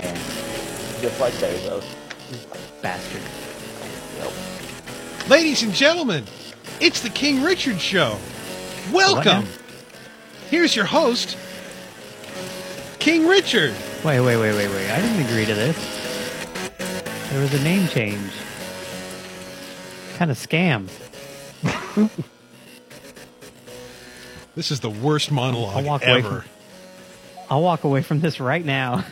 man. Just like Bezos. Bastard. Yep. Ladies and gentlemen, it's the King Richard Show. Welcome. Here's your host, King Richard. Wait. I didn't agree to this. There was a name change. Kind of scam. This is the worst monologue ever. I'll walk away from this right now.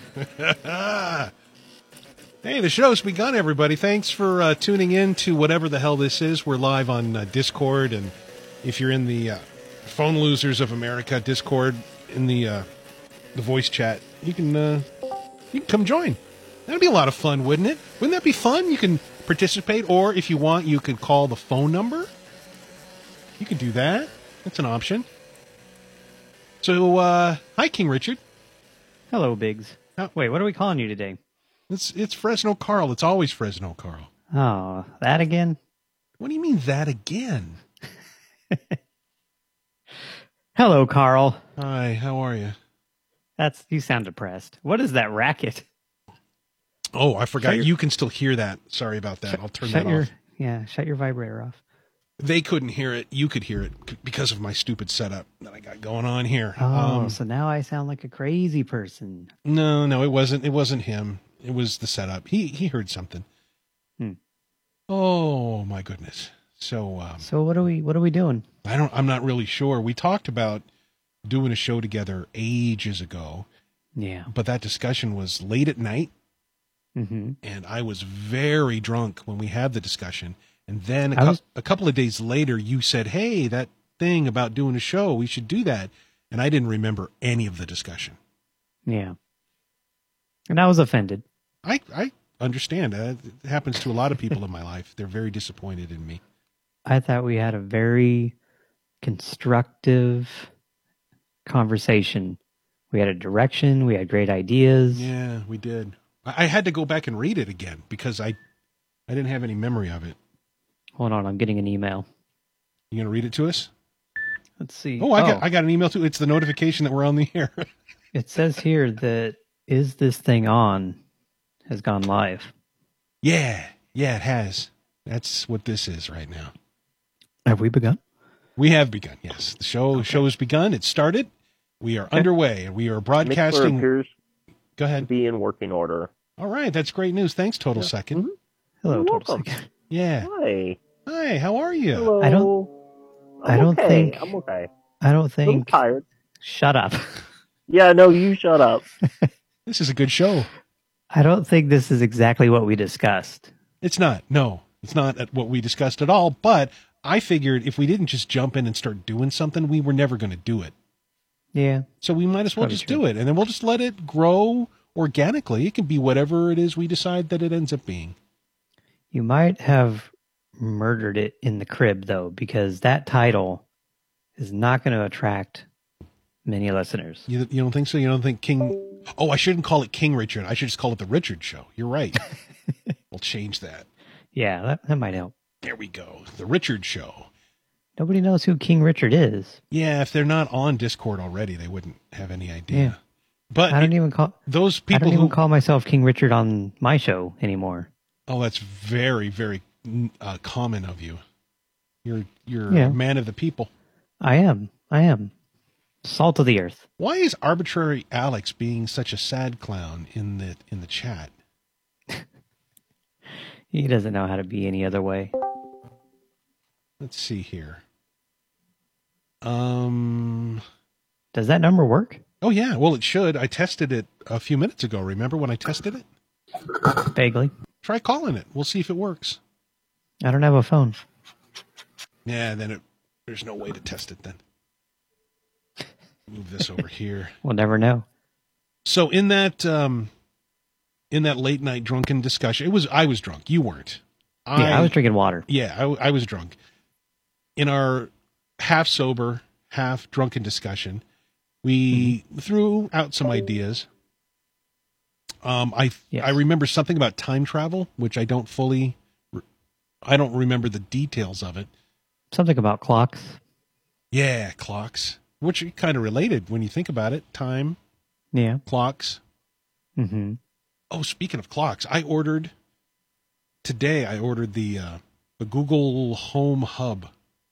Hey, the show's begun, everybody. Thanks for tuning in to whatever the hell this is. We're live on Discord, and if you're in the Phone Losers of America Discord in the voice chat, you can come join. That'd be a lot of fun, wouldn't it? Wouldn't that be fun? You can participate, or if you want, you could call the phone number. You can do that. That's an option. So, hi, King Richard. Hello, Biggs. Wait, what are we calling you today? It's Fresno Carl. It's always Fresno Carl. Oh, that again? What do you mean, that again? Hello, Carl. Hi, how are you? You sound depressed. What is that racket? Oh, I forgot. You can still hear that. Sorry about that. I'll turn that off. Yeah, shut your vibrator off. They couldn't hear it. You could hear it because of my stupid setup that I got going on here. Oh, so now I sound like a crazy person. No, it wasn't. It wasn't him. It was the setup. He heard something. Oh my goodness. So what are we doing? I'm not really sure. We talked about doing a show together ages ago. Yeah. But that discussion was late at night. Mm-hmm. And I was very drunk when we had the discussion. And then a couple of days later, you said, hey, that thing about doing a show, we should do that. And I didn't remember any of the discussion. Yeah. And I was offended. I understand. It happens to a lot of people in my life. They're very disappointed in me. I thought we had a very constructive conversation. We had a direction. We had great ideas. Yeah, we did. I had to go back and read it again because I didn't have any memory of it. Hold on, I'm getting an email. You going to read it to us? Let's see. Oh, I got an email too. It's the notification that we're on the air. It says here that Is This Thing On has gone live. Yeah, it has. That's what this is right now. Have we begun? We have begun, yes. The show has begun. It started. We are underway, and we are broadcasting. Mixler appears Go ahead. to be in working order. All right, that's great news. Thanks, Total Second. Mm-hmm. Hello, You're Total welcome. Second. Yeah. Hi, how are you? Hello. I don't think. I'm okay. I don't think. I'm tired. Shut up. Yeah, no, you shut up. This is a good show. I don't think this is exactly what we discussed. It's not. No, it's not what we discussed at all. But I figured if we didn't just jump in and start doing something, we were never going to do it. Yeah. So we might as well just do it, and then we'll just let it grow organically. It can be whatever it is we decide that it ends up being. You might have murdered it in the crib, though, because that title is not going to attract many listeners. You don't think so? You don't think King... Oh, I shouldn't call it King Richard. I should just call it The Richard Show. You're right. We'll change that. Yeah, that might help. There we go. The Richard Show. Nobody knows who King Richard is. Yeah, if they're not on Discord already, they wouldn't have any idea. Yeah. But I don't even call myself King Richard on my show anymore. Oh, that's very, very common of you. You're a man of the people. I am. Salt of the earth. Why is Arbitrary Alex being such a sad clown in the chat? He doesn't know how to be any other way. Let's see here. Does that number work? Oh, yeah. Well, it should. I tested it a few minutes ago. Remember when I tested it? Vaguely. Try calling it. We'll see if it works. I don't have a phone. Yeah, then there's no way to test it then. Move this over here. We'll never know. So in that late night drunken discussion, I was drunk. You weren't. I was drinking water. Yeah, I was drunk. In our half sober, half drunken discussion, we threw out some ideas. I remember something about time travel, which I don't remember the details of it. Something about clocks. Yeah, clocks, which are kind of related when you think about it. Time. Yeah. Clocks. Mm-hmm. Oh, speaking of clocks, I ordered the Google Home Hub.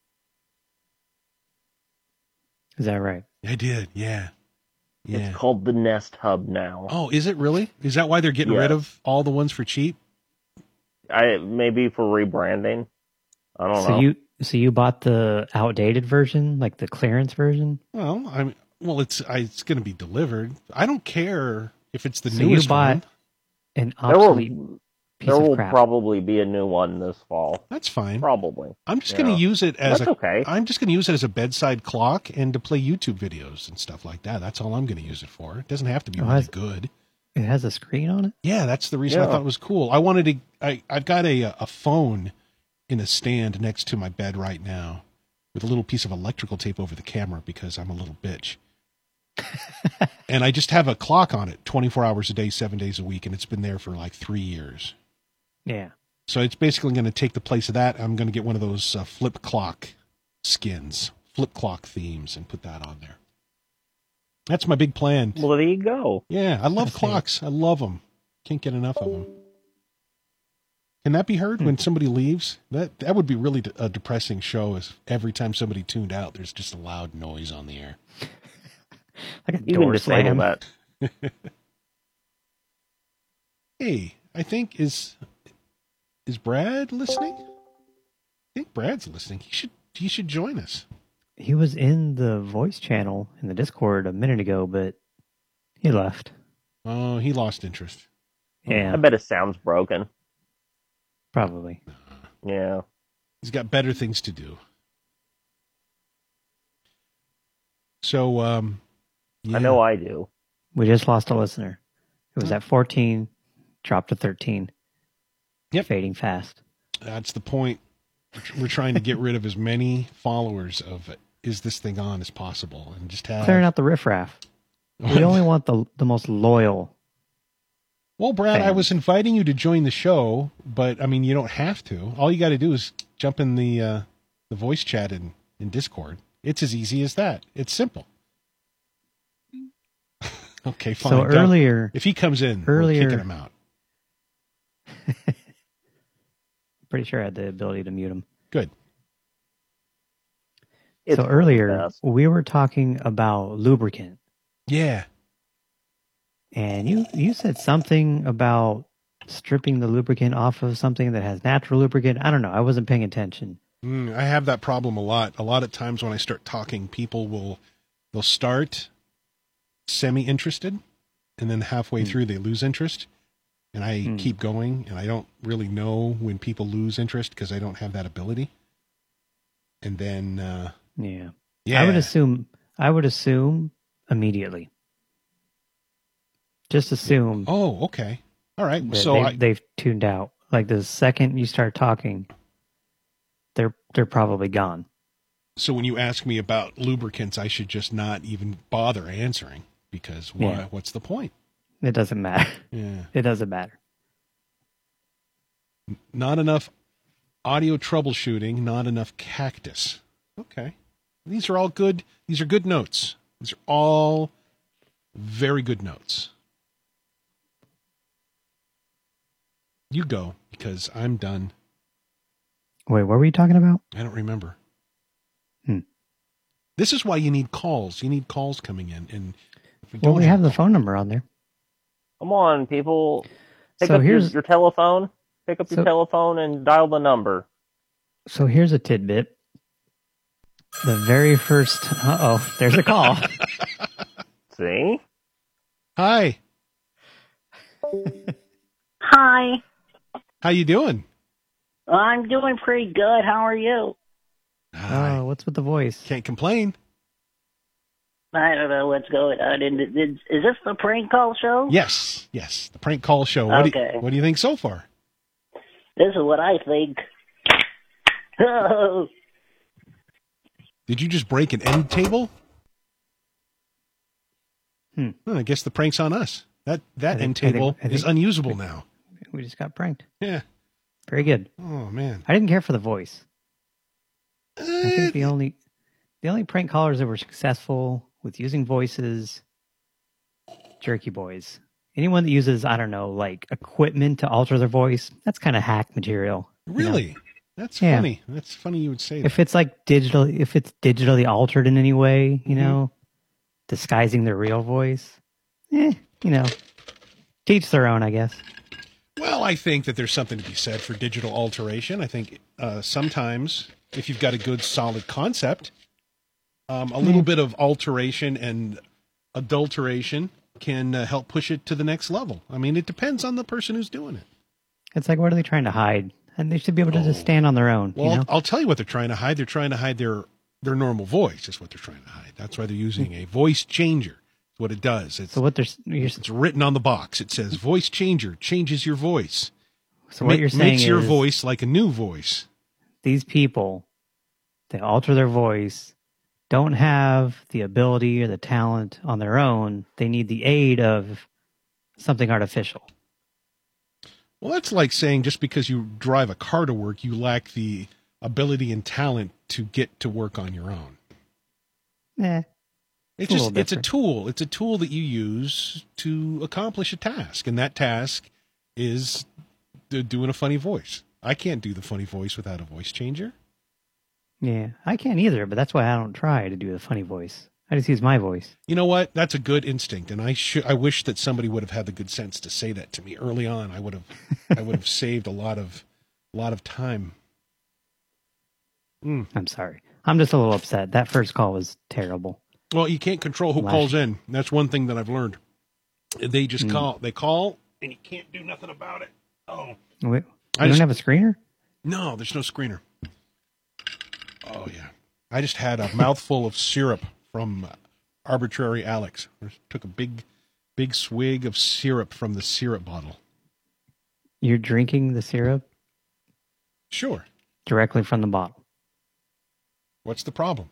Is that right? I did, yeah. It's called the Nest Hub now. Oh, is it really? Is that why they're getting rid of all the ones for cheap? Maybe for rebranding. I don't know. So you bought the outdated version, like the clearance version? Well, it's going to be delivered. I don't care if it's the So newest you bought one. an obsolete piece There of will crap. probably be a new one this fall. That's fine. Probably. I'm just going to use it as okay. I'm just going to use it as a bedside clock and to play YouTube videos and stuff like that. That's all I'm going to use it for. It doesn't have to be really good. It has a screen on it? Yeah, that's the reason I thought it was cool. I've got a phone in a stand next to my bed right now with a little piece of electrical tape over the camera because I'm a little bitch. And I just have a clock on it 24 hours a day, 7 days a week, and it's been there for like 3 years. Yeah. So it's basically going to take the place of that. I'm going to get one of those flip clock skins, flip clock themes, and put that on there. That's my big plan. Well, there you go. Yeah, I love clocks. I love them. Can't get enough of them. Can that be heard when somebody leaves? That would be really a depressing show. If every time somebody tuned out, there's just a loud noise on the air. Like a You door can disable slam. that. Hey, I think is Brad listening? I think Brad's listening. He should join us. He was in the voice channel in the Discord a minute ago, but he left. Oh, he lost interest. Yeah, I bet his sound's broken. probably. Yeah. He's got better things to do. So, yeah. I know I do. We just lost a listener. It was at 14, dropped to 13. Yep. Fading fast. That's the point. We're trying to get rid of as many followers of Is This Thing On as possible, and just have Clearing out the riffraff. We only want the most loyal. Well, Brad, fans. I was inviting you to join the show, but I mean, you don't have to. All you got to do is jump in the voice chat in Discord. It's as easy as that. It's simple. Okay, fine. So earlier, if he comes in, we're kicking him out. pretty sure I had the ability to mute him. Good. So earlier, we were talking about lubricant. Yeah. And you said something about stripping the lubricant off of something that has natural lubricant. I don't know. I wasn't paying attention. I have that problem a lot. A lot of times when I start talking, people they'll start semi-interested, and then halfway through they lose interest. And I keep going, and I don't really know when people lose interest because I don't have that ability. And then, yeah. Yeah. I would assume immediately. Just assume. Oh, okay. All right. So they've tuned out. Like the second you start talking, they're probably gone. So when you ask me about lubricants, I should just not even bother answering because what's the point? It doesn't matter. Yeah. It doesn't matter. Not enough audio troubleshooting, not enough cactus. Okay. These are all good. These are good notes. These are all very good notes. You go, because I'm done. Wait, what were you talking about? I don't remember. This is why you need calls. You need calls coming in. And we have the phone number on there. Come on, people. Pick up your telephone. Pick up your telephone and dial the number. So here's a tidbit. The very first... there's a call. See? Hi. Hi. How you doing? I'm doing pretty good. How are you? Oh, what's with the voice? Can't complain. I don't know what's going on. Is this the prank call show? Yes, the prank call show. Okay. What do you think so far? This is what I think. Oh. Did you just break an end table? I guess the prank's on us. That end table is unusable now. We just got pranked. Yeah. Very good. Oh, man. I didn't care for the voice. I think the only prank callers that were successful with using voices, Jerky Boys anyone that uses, I don't know, like equipment to alter their voice, that's kind of hack material. Really? You know? That's funny. That's funny you would say that. If it's digitally altered in any way, you know, disguising their real voice, you know, teach their own, I guess. Well, I think that there's something to be said for digital alteration. I think sometimes if you've got a good, solid concept, a little bit of alteration and adulteration can help push it to the next level. I mean, it depends on the person who's doing it. It's like, what are they trying to hide? And they should be able to just stand on their own. Well, you know? I'll tell you what they're trying to hide. They're trying to hide their normal voice is what they're trying to hide. That's why they're using a voice changer. It's what it does. It's written on the box. It says voice changer, changes your voice. So what you're saying makes your voice like a new voice. These people, they alter their voice, don't have the ability or the talent on their own. They need the aid of something artificial. Well, that's like saying just because you drive a car to work, you lack the ability and talent to get to work on your own. It's a tool. It's a tool that you use to accomplish a task. And that task is doing a funny voice. I can't do the funny voice without a voice changer. Yeah, I can't either, but that's why I don't try to do the funny voice. I just use my voice. You know what? That's a good instinct, and I wish that somebody would have had the good sense to say that to me early on. I would have saved a lot of time. I'm sorry. I'm just a little upset. That first call was terrible. Well, you can't control who calls in. That's one thing that I've learned. They just call. They call, and you can't do nothing about it. Oh, wait, you don't have a screener? No, there's no screener. Oh yeah, I just had a mouthful of syrup from Arbitrary Alex. I took a big swig of syrup from the syrup bottle. You're drinking the syrup? Sure. Directly from the bottle. What's the problem?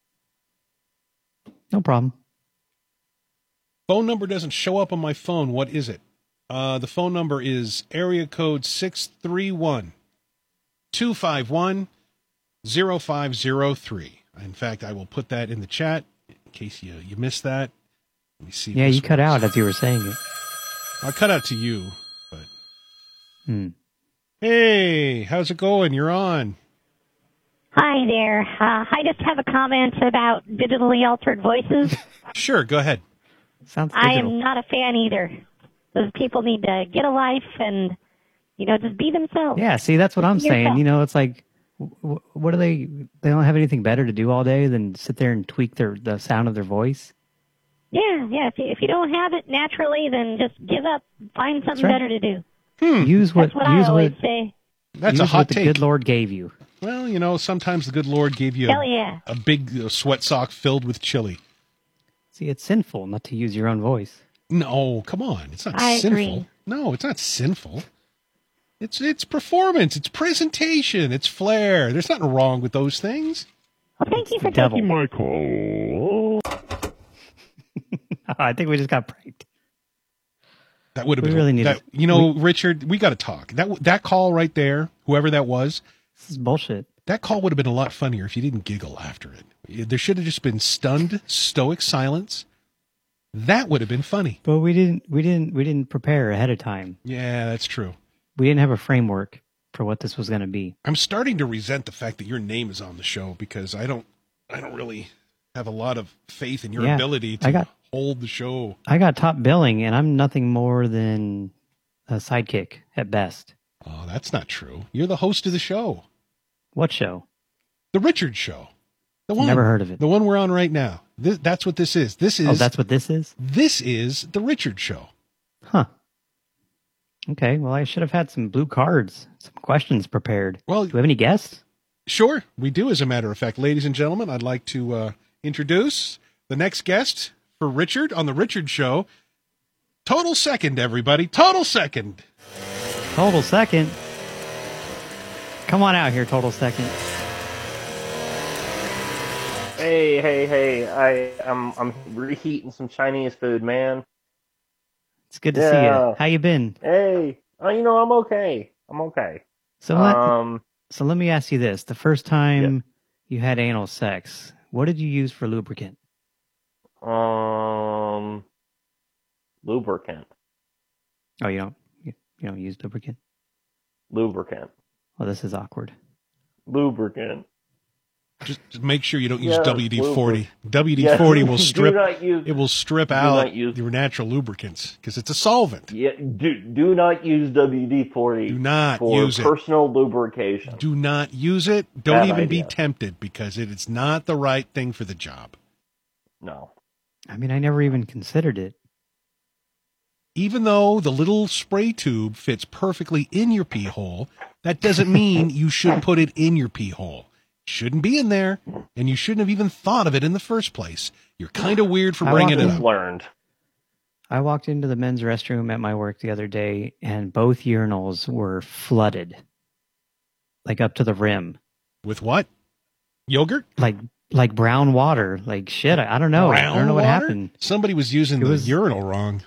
No problem. Phone number doesn't show up on my phone. What is it? The phone number is area code 631-251-0503. In fact, I will put that in the chat in case you missed that. Let me see. Yeah, you cut out as you were saying it. I cut out to you, but... Hey, how's it going? You're on. Hi there. I just have a comment about digitally altered voices. Sure, go ahead. Sounds digital. I am not a fan either. Those people need to get a life and, just be themselves. Yeah, see, that's what I'm saying. It's like, what do they don't have anything better to do all day than sit there and tweak the sound of their voice? Yeah. If you don't have it naturally, then just give up. Find something better to do. That's what I always say. That's a hot take. The good Lord gave you. Well, sometimes the good Lord gave you a big sweat sock filled with chili. See, it's sinful not to use your own voice. No, come on. It's not sinful. Agree. No, it's not sinful. It's performance. It's presentation. It's flair. There's nothing wrong with those things. Well, thank you for taking my call. I think we just got pranked. That would have been really needed. Richard, we got to talk. That call right there, whoever that was, this is bullshit. That call would have been a lot funnier if you didn't giggle after it. There should have just been stunned, stoic silence. That would have been funny. But we didn't prepare ahead of time. Yeah, that's true. We didn't have a framework for what this was going to be. I'm starting to resent the fact that your name is on the show because I don't really have a lot of faith in your ability to hold the show. I got top billing, and I'm nothing more than a sidekick at best. Oh, that's not true. You're the host of the show. What show? The Richard Show. The one. Never heard of it. The one we're on right now. That's what this is. Oh, that's what this is? This is the Richard Show. Huh. Okay, well, I should have had some blue cards, some questions prepared. Well, do we have any guests? Sure, we do, as a matter of fact. Ladies and gentlemen, I'd like to introduce the next guest for Richard on the Richard Show. Total Second, everybody. Total Second. Total Second. Come on out here, Total Second. Hey! I'm reheating some Chinese food, man. It's good to see you. How you been? Hey, I'm okay. So let me ask you this: the first time you had anal sex, what did you use for lubricant? Lubricant. Oh, you don't use lubricant? Lubricant. Well, this is awkward. Lubricant. Just make sure you don't use WD-40. WD-40 will strip. It will strip out your natural lubricants because it's a solvent. Yeah, do not use WD-40. Do not use it for personal lubrication. Do not use it. Don't even be tempted because it is not the right thing for the job. No. I mean, I never even considered it. Even though the little spray tube fits perfectly in your pee hole, that doesn't mean you should put it in your pee hole. Shouldn't be in there, and you shouldn't have even thought of it in the first place. You're kind of weird for bringing it up. I walked into the men's restroom at my work the other day, and both urinals were flooded, like up to the rim. With what? Yogurt? Like brown water. Like shit. I don't know. I don't know what happened. Somebody was using the urinal wrong.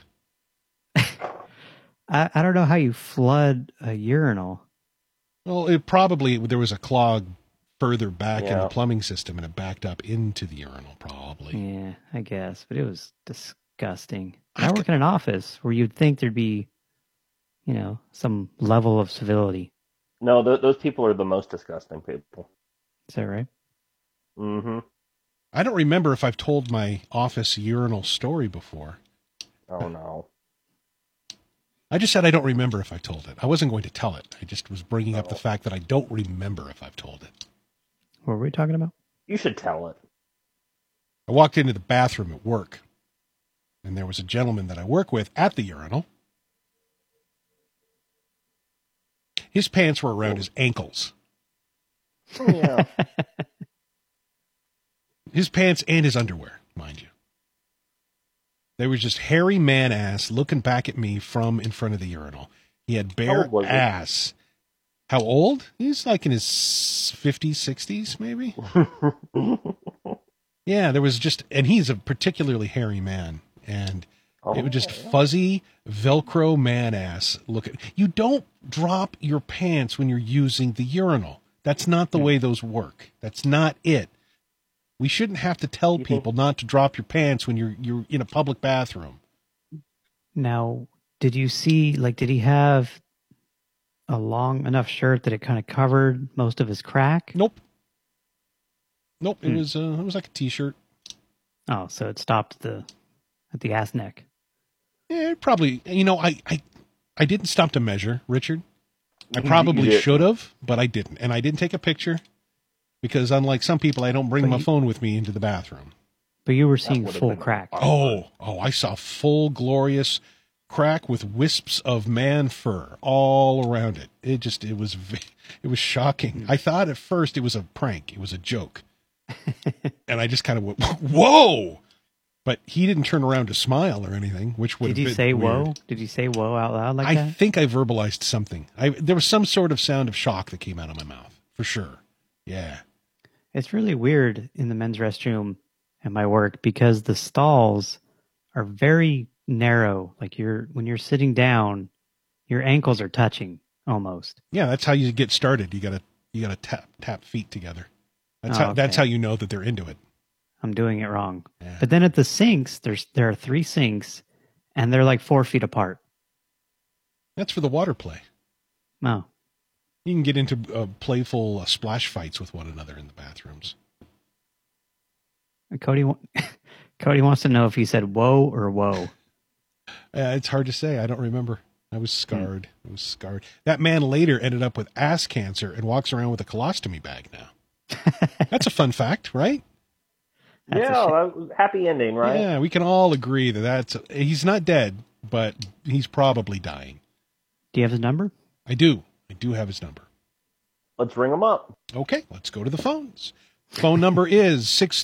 I don't know how you flood a urinal. Well, there was a clog further back in the plumbing system, and it backed up into the urinal, probably. Yeah, I guess. But it was disgusting. I work in an office where you'd think there'd be, some level of civility. No, those people are the most disgusting people. Is that right? Mm-hmm. I don't remember if I've told my office urinal story before. Oh, no. I just said I don't remember if I told it. I wasn't going to tell it. I just was bringing up the fact that I don't remember if I've told it. What were we talking about? You should tell it. I walked into the bathroom at work, and there was a gentleman that I work with at the urinal. His pants were around his ankles. Oh, yeah. His pants and his underwear, mind you. There was just hairy man ass looking back at me from in front of the urinal. He had bare ass. How old? He's like in his 50s, 60s, maybe. Yeah, there was and he's a particularly hairy man. And it was just fuzzy Velcro man ass looking. You don't drop your pants when you're using the urinal. That's not the way those work. That's not it. We shouldn't have to tell people not to drop your pants when you're in a public bathroom. Now, did you see, did he have a long enough shirt that it kind of covered most of his crack? Nope. It was like a t-shirt. Oh, so it stopped at the ass neck. Yeah, probably. I didn't stop to measure, Richard. I probably should have, but I didn't. And I didn't take a picture. Because unlike some people, I don't bring my phone with me into the bathroom. But you were seeing full crack. Oh, I saw full, glorious crack with wisps of man fur all around it. It was shocking. I thought at first it was a prank. It was a joke. And I just kind of went, whoa! But he didn't turn around to smile or anything, which would have been weird. Did he say whoa? Did he say whoa out loud like that? I think I verbalized something. There was some sort of sound of shock that came out of my mouth, for sure. Yeah. It's really weird in the men's restroom at my work because the stalls are very narrow. Like when you're sitting down, your ankles are touching almost. Yeah, that's how you get started. You gotta tap feet together. That's how you know that they're into it. I'm doing it wrong. Yeah. But then at the sinks, there are 3 sinks, and they're like 4 feet apart. That's for the water play. Oh. You can get into playful splash fights with one another in the bathrooms. Cody wants to know if he said whoa or whoa. It's hard to say. I don't remember. I was scarred. I was scarred. That man later ended up with ass cancer and walks around with a colostomy bag now. That's a fun fact, right? Happy ending, right? Yeah, we can all agree he's not dead, but he's probably dying. Do you have his number? I do. I do have his number. Let's ring him up. Okay, let's go to the phones. Phone number is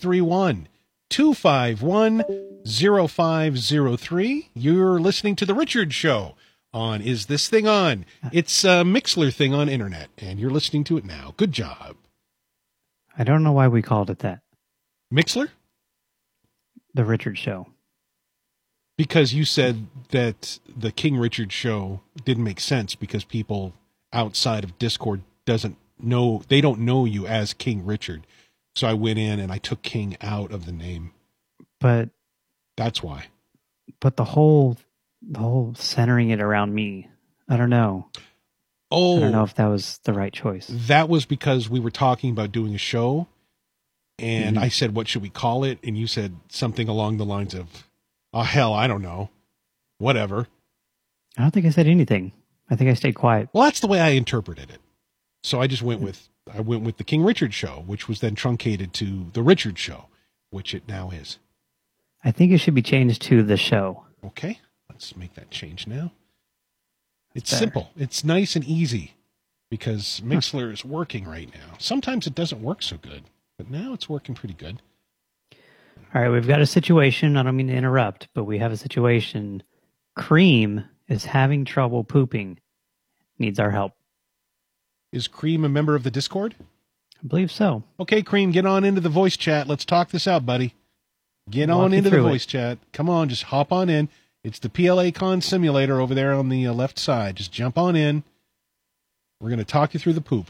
631-251-0503. You're listening to The Richard Show on Is This Thing On? It's a Mixler thing on internet, and you're listening to it now. Good job. I don't know why we called it that. Mixler? The Richard Show. Because you said that the King Richard Show didn't make sense because people outside of Discord don't know you as King Richard. So I went in and I took King out of the name. But that's why. But the whole the whole centering it around me. I don't know. Oh, I don't know if that was the right choice. That was because we were talking about doing a show, and I said, what should we call it? And you said something along the lines of, oh, hell, I don't know. Whatever. I don't think I said anything. I think I stayed quiet. Well, that's the way I interpreted it. So I just went with the King Richard Show, which was then truncated to the Richard Show, which it now is. I think it should be changed to the show. Okay, let's make that change now. It's simple. It's nice and easy because Mixlr is working right now. Sometimes it doesn't work so good, but now it's working pretty good. All right, we've got a situation. I don't mean to interrupt, but we have a situation. Cream is having trouble pooping. Needs our help. Is Cream a member of the Discord? I believe so. Okay, Cream, get on into the voice chat. Let's talk this out, buddy. Get on into the voice chat. Come on, just hop on in. It's the PLA Con simulator over there on the left side. Just jump on in. We're going to talk you through the poop.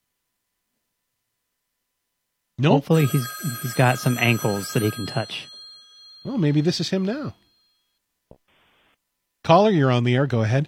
Nope. Hopefully he's got some ankles that he can touch. Well, maybe this is him now. Caller, you're on the air. Go ahead.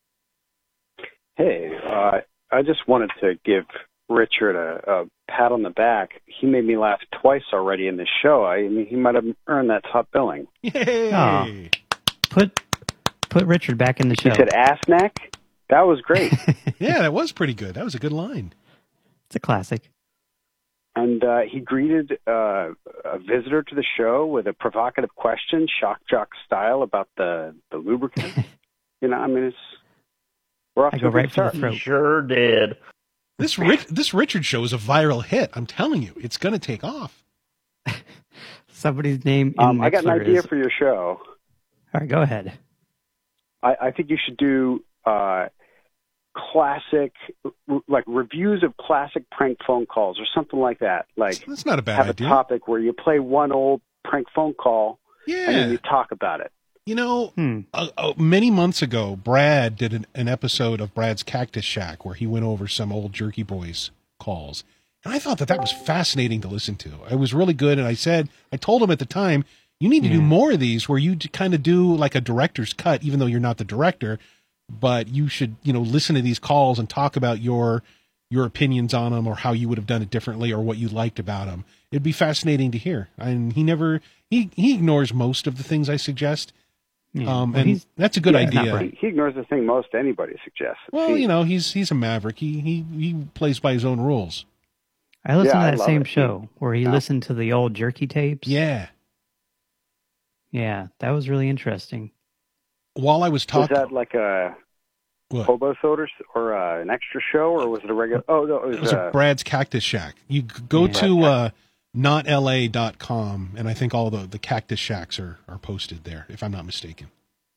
Hey, I just wanted to give Richard a pat on the back. He made me laugh twice already in this show. I mean, he might have earned that top billing. Yay! Oh. Put Richard back in the show. He said ass neck. That was great. Yeah, that was pretty good. That was a good line. It's a classic. And he greeted a visitor to the show with a provocative question, shock jock style, about the lubricant. You know, I mean, we're off to a good start. He sure did. This Richard show is a viral hit. I'm telling you, it's going to take off. Somebody's name in I got an Mixlr idea is... for your show. All right, go ahead. I think you should do classic, like reviews of classic prank phone calls or something like that. Like, that's not a bad idea. Have a topic where you play one old prank phone call, and then you talk about it. You know, many months ago, Brad did an episode of Brad's Cactus Shack where he went over some old Jerky Boys calls. And I thought that was fascinating to listen to. It was really good. And I told him at the time, you need to do more of these where you kind of do like a director's cut, even though you're not the director, but you should, listen to these calls and talk about your opinions on them or how you would have done it differently or what you liked about them. It'd be fascinating to hear. And he ignores most of the things I suggest. Yeah. And that's a good idea. He ignores the thing most anybody suggests. Well, he's a maverick. He plays by his own rules. I listened to that same show where he listened to the old Jerky tapes. Yeah. Yeah, that was really interesting. While I was talking... Was that like a hobo soda or an extra show, or was it a regular... Oh, no, it was a Brad's Cactus Shack. You go to notla.com, and I think all the Cactus Shacks are posted there, if I'm not mistaken.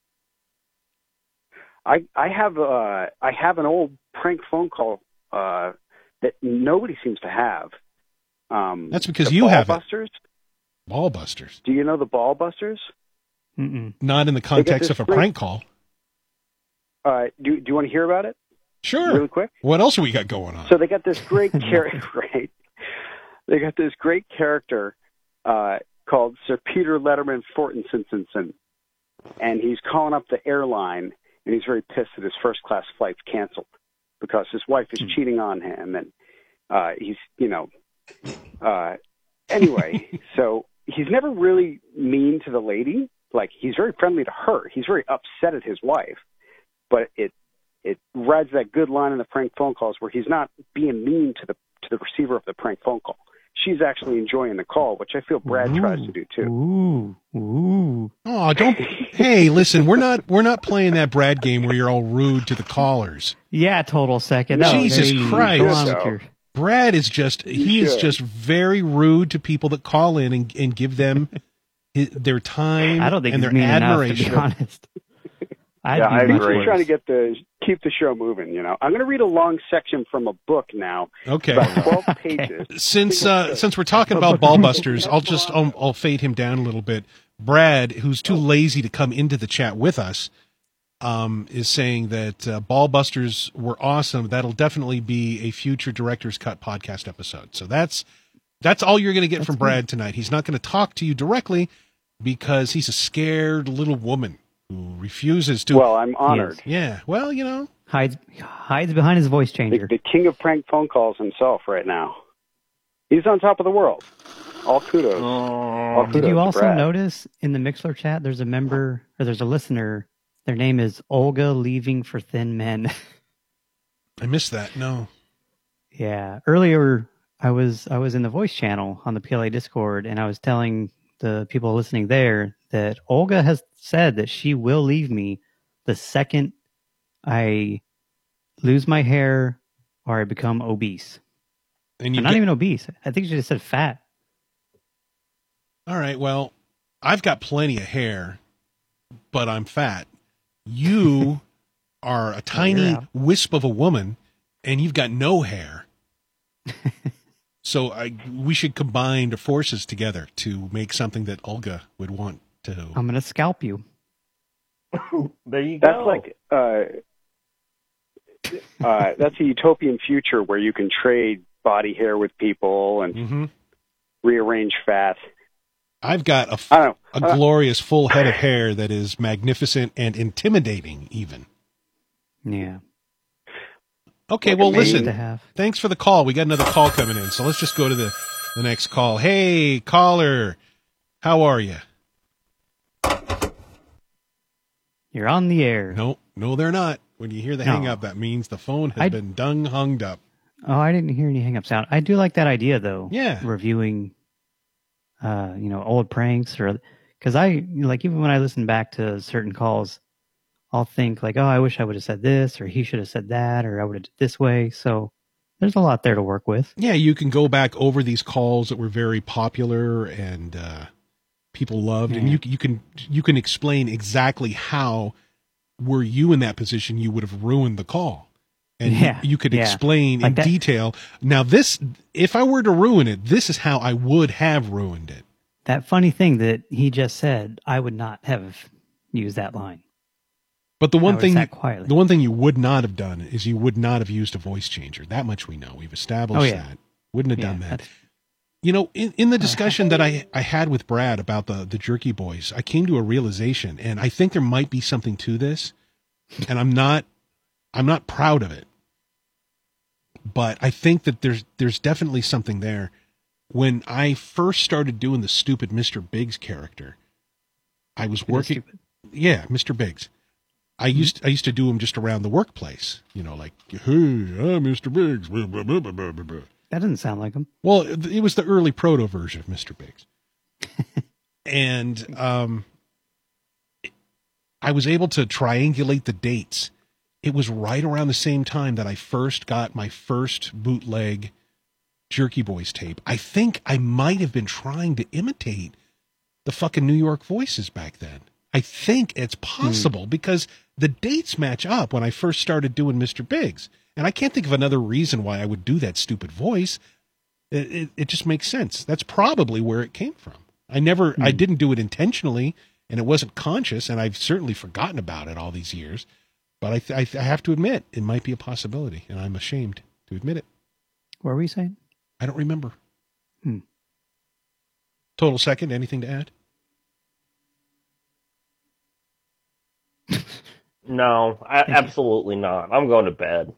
I have an old prank phone call that nobody seems to have. That's because you have Ballbusters. Ballbusters. Do you know the Ballbusters? Mm-mm. Not in the context of a prank call. Do you want to hear about it? Sure. Really quick. What else have we got going on? So they got this great character, right? They got this great character called Sir Peter Letterman Fortinson, and he's calling up the airline, and he's very pissed that his first-class flight's canceled because his wife is cheating on him, and he's, anyway, so he's never really mean to the lady. Like, he's very friendly to her. He's very upset at his wife, but it rides that good line in the prank phone calls where he's not being mean to the receiver of the prank phone call. She's actually enjoying the call, which I feel Brad tries to do too. Ooh. Oh, don't. Hey, listen, we're not playing that Brad game where you're all rude to the callers. Yeah, total second. Jesus Christ. Brad is just very rude to people that call in and give them their time I don't think and he's their mean admiration. Enough, to be honest. I agree. I'm trying to keep the show moving, I'm going to read a long section from a book now. Okay. About 12 pages. Since we're talking about Ballbusters, I'll fade him down a little bit. Brad, who's too lazy to come into the chat with us, is saying that Ballbusters were awesome. That'll definitely be a future Director's Cut podcast episode. So that's all you're going to get from Brad tonight. He's not going to talk to you directly because he's a scared little woman who refuses to. Well, I'm honored. Yeah. Well, you know, hides behind his voice changer. The king of prank phone calls himself right now. He's on top of the world. All kudos. All kudos Did you to also Brad. notice in the Mixler chat there's a member or there's a listener? Their name is Olga Leaving for Thin Men. I missed that. No. Yeah. Earlier I was in the voice channel on the PLA Discord, and I was telling the people listening there that Olga has said that she will leave me the second I lose my hair or I become obese. And I'm not even obese. I think she just said fat. All right. Well, I've got plenty of hair, but I'm fat. You are a tiny wisp of a woman, and you've got no hair. So we should combine the forces together to make something that Olga would want to. I'm going to scalp you. There you That's go. like that's a utopian future where you can trade body hair with people and rearrange fat. I've got a glorious full head of hair that is magnificent and intimidating, even. Yeah. Okay, well, listen. Thanks for the call. We got another call coming in, so let's just go to the next call. Hey, caller, how are you? You're on the air. No, they're not. When you hear the hang up, that means the phone has been hung up. Oh, I didn't hear any hang up sound. I do like that idea, though. Yeah. Reviewing, old pranks, or because even when I listen back to certain calls, I'll think like, oh, I wish I would have said this, or he should have said that, or I would have did this way. So there's a lot there to work with. Yeah, you can go back over these calls that were very popular and people loved, and you can explain exactly how, were you in that position, you would have ruined the call. And you could explain in detail. Now, if I were to ruin it, this is how I would have ruined it. That funny thing that he just said, I would not have used that line. But the one thing you would not have done is you would not have used a voice changer. That much we know. We've established that. Wouldn't have done that. You know, in the discussion that I had with Brad about the Jerky Boys, I came to a realization, and I think there might be something to this, and I'm not proud of it. But I think that there's definitely something there. When I first started doing the stupid Mr. Biggs character, I was working. Yeah, Mr. Biggs. I used to do him just around the workplace. You know, like, hey, I'm Mr. Biggs. That doesn't sound like him. Well, it was the early proto version of Mr. Biggs. And I was able to triangulate the dates. It was right around the same time that I first got my first bootleg Jerky Boys tape. I think I might have been trying to imitate the fucking New York voices back then. I think it's possible because the dates match up when I first started doing Mr. Biggs. And I can't think of another reason why I would do that stupid voice. It just makes sense. That's probably where it came from. I didn't do it intentionally, and it wasn't conscious, and I've certainly forgotten about it all these years. But I have to admit, it might be a possibility, and I'm ashamed to admit it. What were we saying? I don't remember. Total second, anything to add? No, absolutely not. I'm going to bed.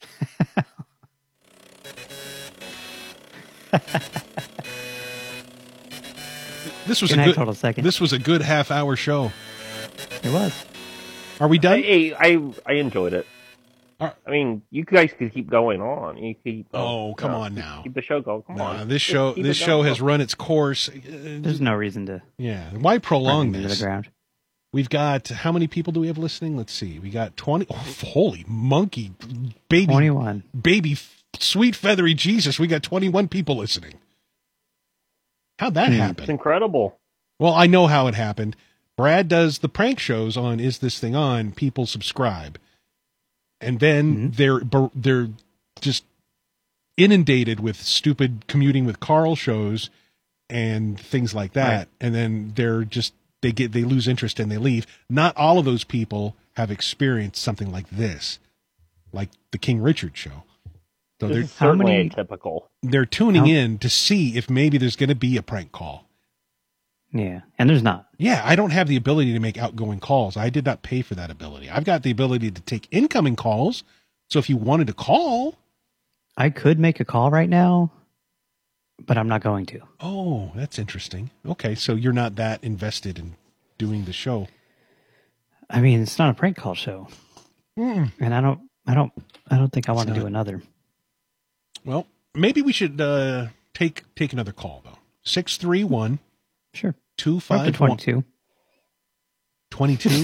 This was Total second. This was a good half-hour show. It was. Are we done? I enjoyed it. I mean, you guys could keep going on. You keep. Come on now. Keep the show going. Come on. This show has run its course. There's no reason to. Yeah. Why prolong this? Into the ground. We've got, how many people do we have listening? Let's see. We got 20. Oh, holy monkey, baby. 21. Baby, sweet feathery Jesus. We got 21 people listening. How'd that happen? It's incredible. Well, I know how it happened. Brad does the prank shows on Is This Thing On? People subscribe. And then they're just inundated with stupid Commuting with Carl shows and things like that. Right. And then they lose interest and they leave. Not all of those people have experienced something like this, like the King Richard show. So this is certainly atypical. They're tuning in to see if maybe there's going to be a prank call. Yeah, and there's not. Yeah, I don't have the ability to make outgoing calls. I did not pay for that ability. I've got the ability to take incoming calls. So if you wanted to call, I could make a call right now, but I'm not going to. Oh, that's interesting. Okay, so you're not that invested in doing the show. I mean, it's not a prank call show, and I don't think I want to do another. Well, maybe we should take another call though. 631 Sure. 251 22. 22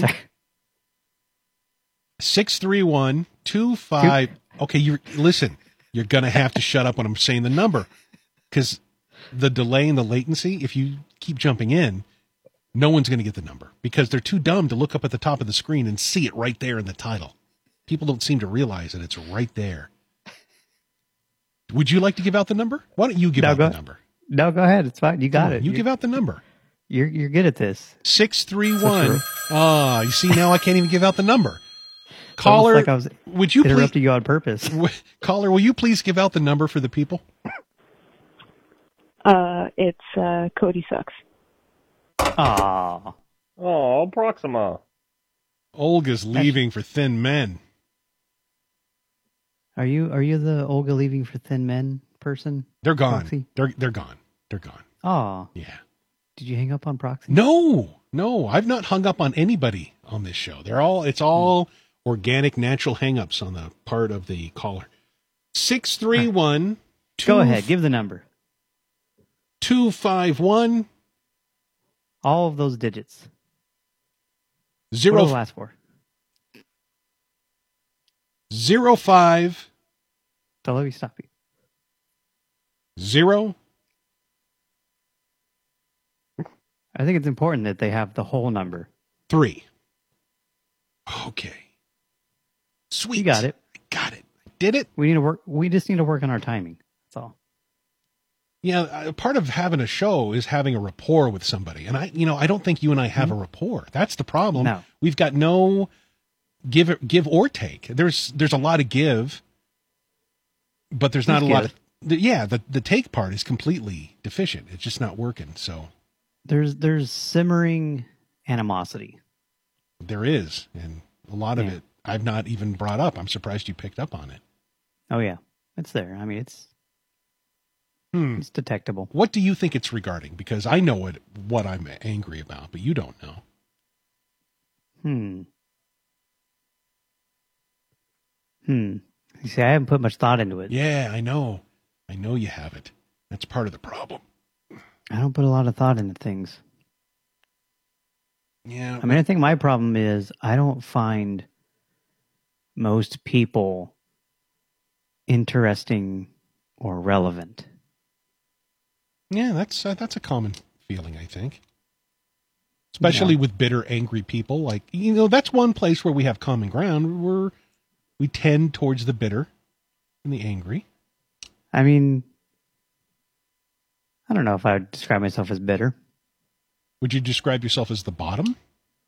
631 25. Okay, listen. You're gonna have to shut up when I'm saying the number, because the delay and the latency. If you keep jumping in, no one's gonna get the number because they're too dumb to look up at the top of the screen and see it right there in the title. People don't seem to realize that it's right there. Would you like to give out the number? Why don't you give out the number? No, go ahead. It's fine. You got it. You give out the number. You're good at this. 631. Ah, you see, now I can't even give out the number. Caller, like I was would you interrupting you on purpose? Caller, will you please give out the number for the people? It's Cody Sucks. Aw. Oh, Proxima. Olga's leaving for Thin Men. Are you the Olga leaving for Thin Men person? They're gone. Proxy? They're gone. They're gone. Aw. Yeah. Did you hang up on Proxy? No, I've not hung up on anybody on this show. It's all organic, natural hang-ups on the part of the caller. 631. Go ahead, give the number. 251. All of those digits. What do the last four? 05. Don't let me stop you. 0. I think it's important that they have the whole number. 3. Okay. Sweet. You got it. I got it. I did it. We just need to work on our timing. That's all. Yeah, part of having a show is having a rapport with somebody. And I don't think you and I have a rapport. That's the problem. No. We've got no give or take. There's a lot of give, but there's not a lot of the take part is completely deficient. It's just not working. So there's simmering animosity. There is, and a lot of it I've not even brought up. I'm surprised you picked up on it. Oh yeah, it's there. I mean, it's detectable. What do you think it's regarding? Because I know what I'm angry about, but you don't know. You see, I haven't put much thought into it. Yeah, I know. I know you haven't. That's part of the problem. I don't put a lot of thought into things. Yeah. I mean, I think my problem is I don't find most people interesting or relevant. Yeah, that's a common feeling, I think. Especially with bitter, angry people. Like, that's one place where we have common ground. We tend towards the bitter and the angry. I mean, I don't know if I would describe myself as bitter. Would you describe yourself as the bottom?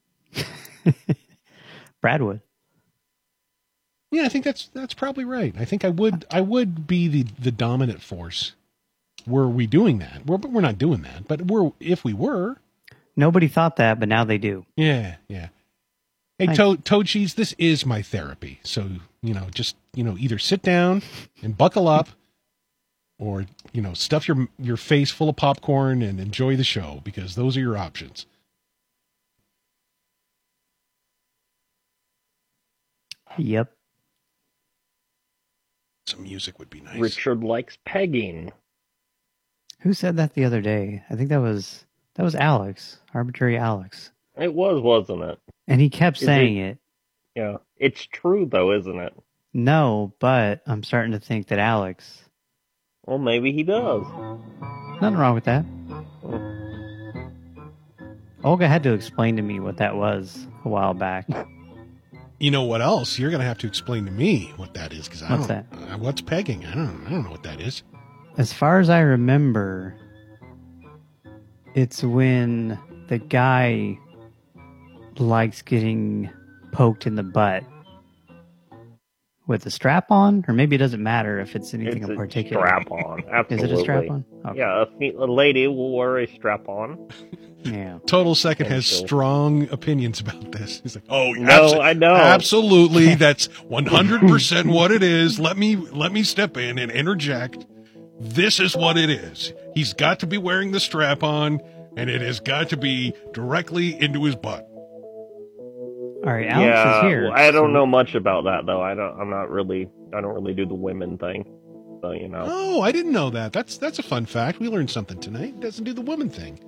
Brad would. Yeah, I think that's probably right. I think I would be the dominant force. Were we doing that? We're not doing that. But if we were. Nobody thought that, but now they do. Yeah. Hey, Toad Cheese, this is my therapy. So, just either sit down and buckle up, or stuff your face full of popcorn and enjoy the show, because those are your options. Yep. Some music would be nice. Richard likes pegging. Who said that the other day? I think that was Alex, Arbitrary Alex. It was, wasn't it? And he kept saying it. Yeah. It's true, though, isn't it? No, but I'm starting to think that Alex... Well, maybe he does. Nothing wrong with that. Olga had to explain to me what that was a while back. You know what else? You're going to have to explain to me what that is, because What's that? What's pegging? I don't know what that is. As far as I remember, it's when the guy likes getting poked in the butt With a strap on, or maybe it doesn't matter if it's anything in particular. Strap on, absolutely. Is it a strap on? Okay. Yeah, a lady will wear a strap on. Yeah. Total Second has strong opinions about this. He's like, "Oh, no, I know, absolutely, that's 100% what it is. Let me step in and interject. This is what it is. He's got to be wearing the strap on, and it has got to be directly into his butt." All right, Alex is here. Well, I don't know much about that though. I don't really do the women thing. So, you know. Oh, I didn't know that. That's a fun fact. We learned something tonight. He doesn't do the women thing.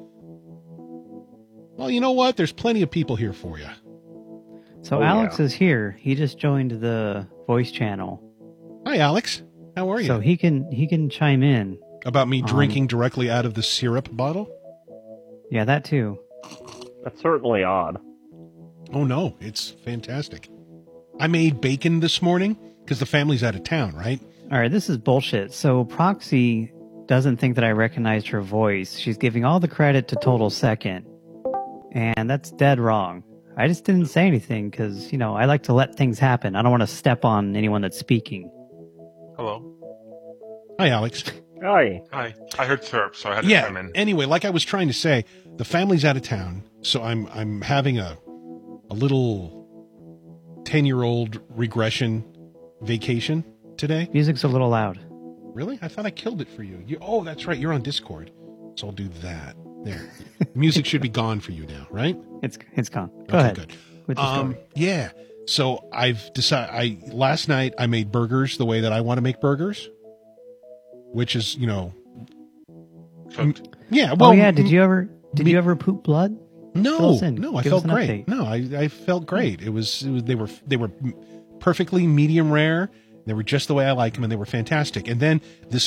Well, you know what? There's plenty of people here for you. So Alex is here. He just joined the voice channel. Hi, Alex. How are you? So he can chime in about me drinking directly out of the syrup bottle. Yeah, that too. That's certainly odd. Oh, no, it's fantastic. I made bacon this morning because the family's out of town, right? All right, this is bullshit. So Proxy doesn't think that I recognized her voice. She's giving all the credit to Total Second. And that's dead wrong. I just didn't say anything because, you know, I like to let things happen. I don't want to step on anyone that's speaking. Hello. Hi, Alex. Hi. Hi. I heard syrup, so I had to chime in. Anyway, like I was trying to say, the family's out of town, so I'm having a little 10-year-old regression vacation today. Music's a little loud. Really? I thought I killed it for you. Oh, that's right. You're on Discord. So I'll do that. There. Music should be gone for you now, right? It's gone. Go ahead. Good. With the story. Yeah. So I've decided, last night I made burgers the way that I want to make burgers, which is, you know. Cooked. Yeah. Well, Did you ever poop blood? No, I felt great. No, I felt great. It was they were perfectly medium rare. They were just the way I like them, and they were fantastic. And then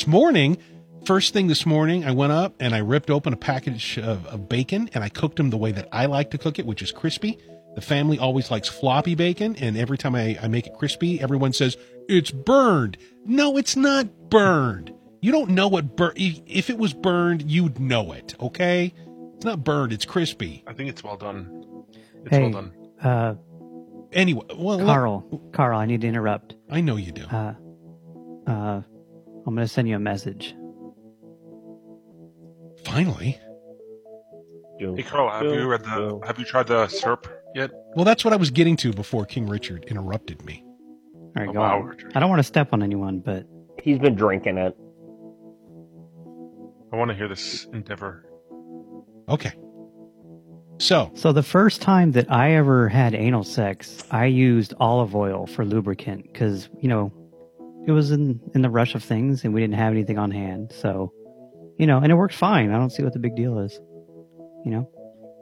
first thing this morning, I went up and I ripped open a package of bacon, and I cooked them the way that I like to cook it, which is crispy. The family always likes floppy bacon, and every time I make it crispy, everyone says, "It's burned." No, it's not burned. You don't know what if it was burned, you'd know it, okay? It's not burned. It's crispy. I think it's well done. Well done. Anyway, Carl, I need to interrupt. I know you do. I'm going to send you a message. Finally. Hey, Carl, have you tried the syrup yet? Well, that's what I was getting to before King Richard interrupted me. All right, go on. I don't want to step on anyone, but he's been drinking it. I want to hear this endeavor. Okay. So the first time that I ever had anal sex, I used olive oil for lubricant because, you know, it was in the rush of things and we didn't have anything on hand. So, you know, and it worked fine. I don't see what the big deal is. You know,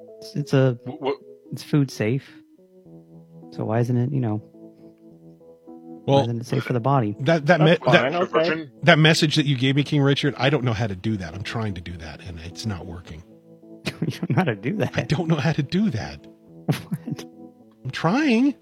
it's food safe. So why isn't it, you know, why isn't it safe for the body? That message that you gave me, King Richard, I don't know how to do that. I'm trying to do that and it's not working. You don't know how to do that. I don't know how to do that. What? I'm trying.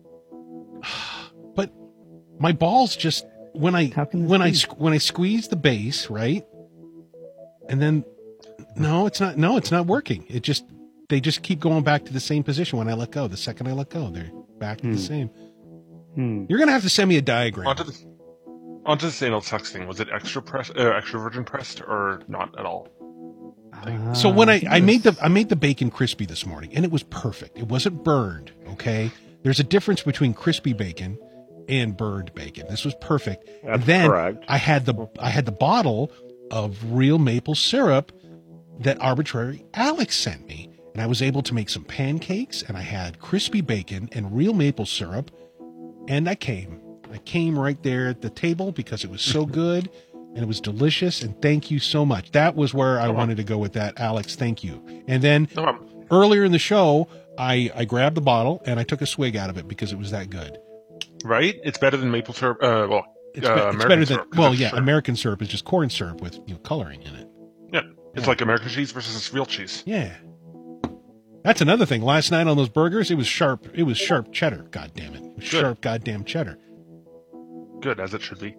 But my balls just when I squeeze the base, right? And then it's not working. They just keep going back to the same position when I let go. The second I let go, they're back to the same. You're going to have to send me a diagram. Onto this anal sex thing. Was it extra virgin pressed or not at all? So when I made the bacon crispy this morning, and it was perfect. It wasn't burned. Okay, there's a difference between crispy bacon and burned bacon. This was perfect. That's and then correct. I had the bottle of real maple syrup that arbitrary Alex sent me, and I was able to make some pancakes. And I had crispy bacon and real maple syrup, and I came right there at the table because it was so good. And it was delicious, and thank you so much. That was where I wanted to go with that, Alex. Thank you. And then earlier in the show, I grabbed the bottle and I took a swig out of it because it was that good. Right? It's better than maple syrup. It's better than American syrup is just corn syrup with coloring in it. Yeah, it's like American cheese versus real cheese. Yeah, that's another thing. Last night on those burgers, it was sharp. It was sharp cheddar. God damn it! It was sharp goddamn cheddar. Good, as it should be.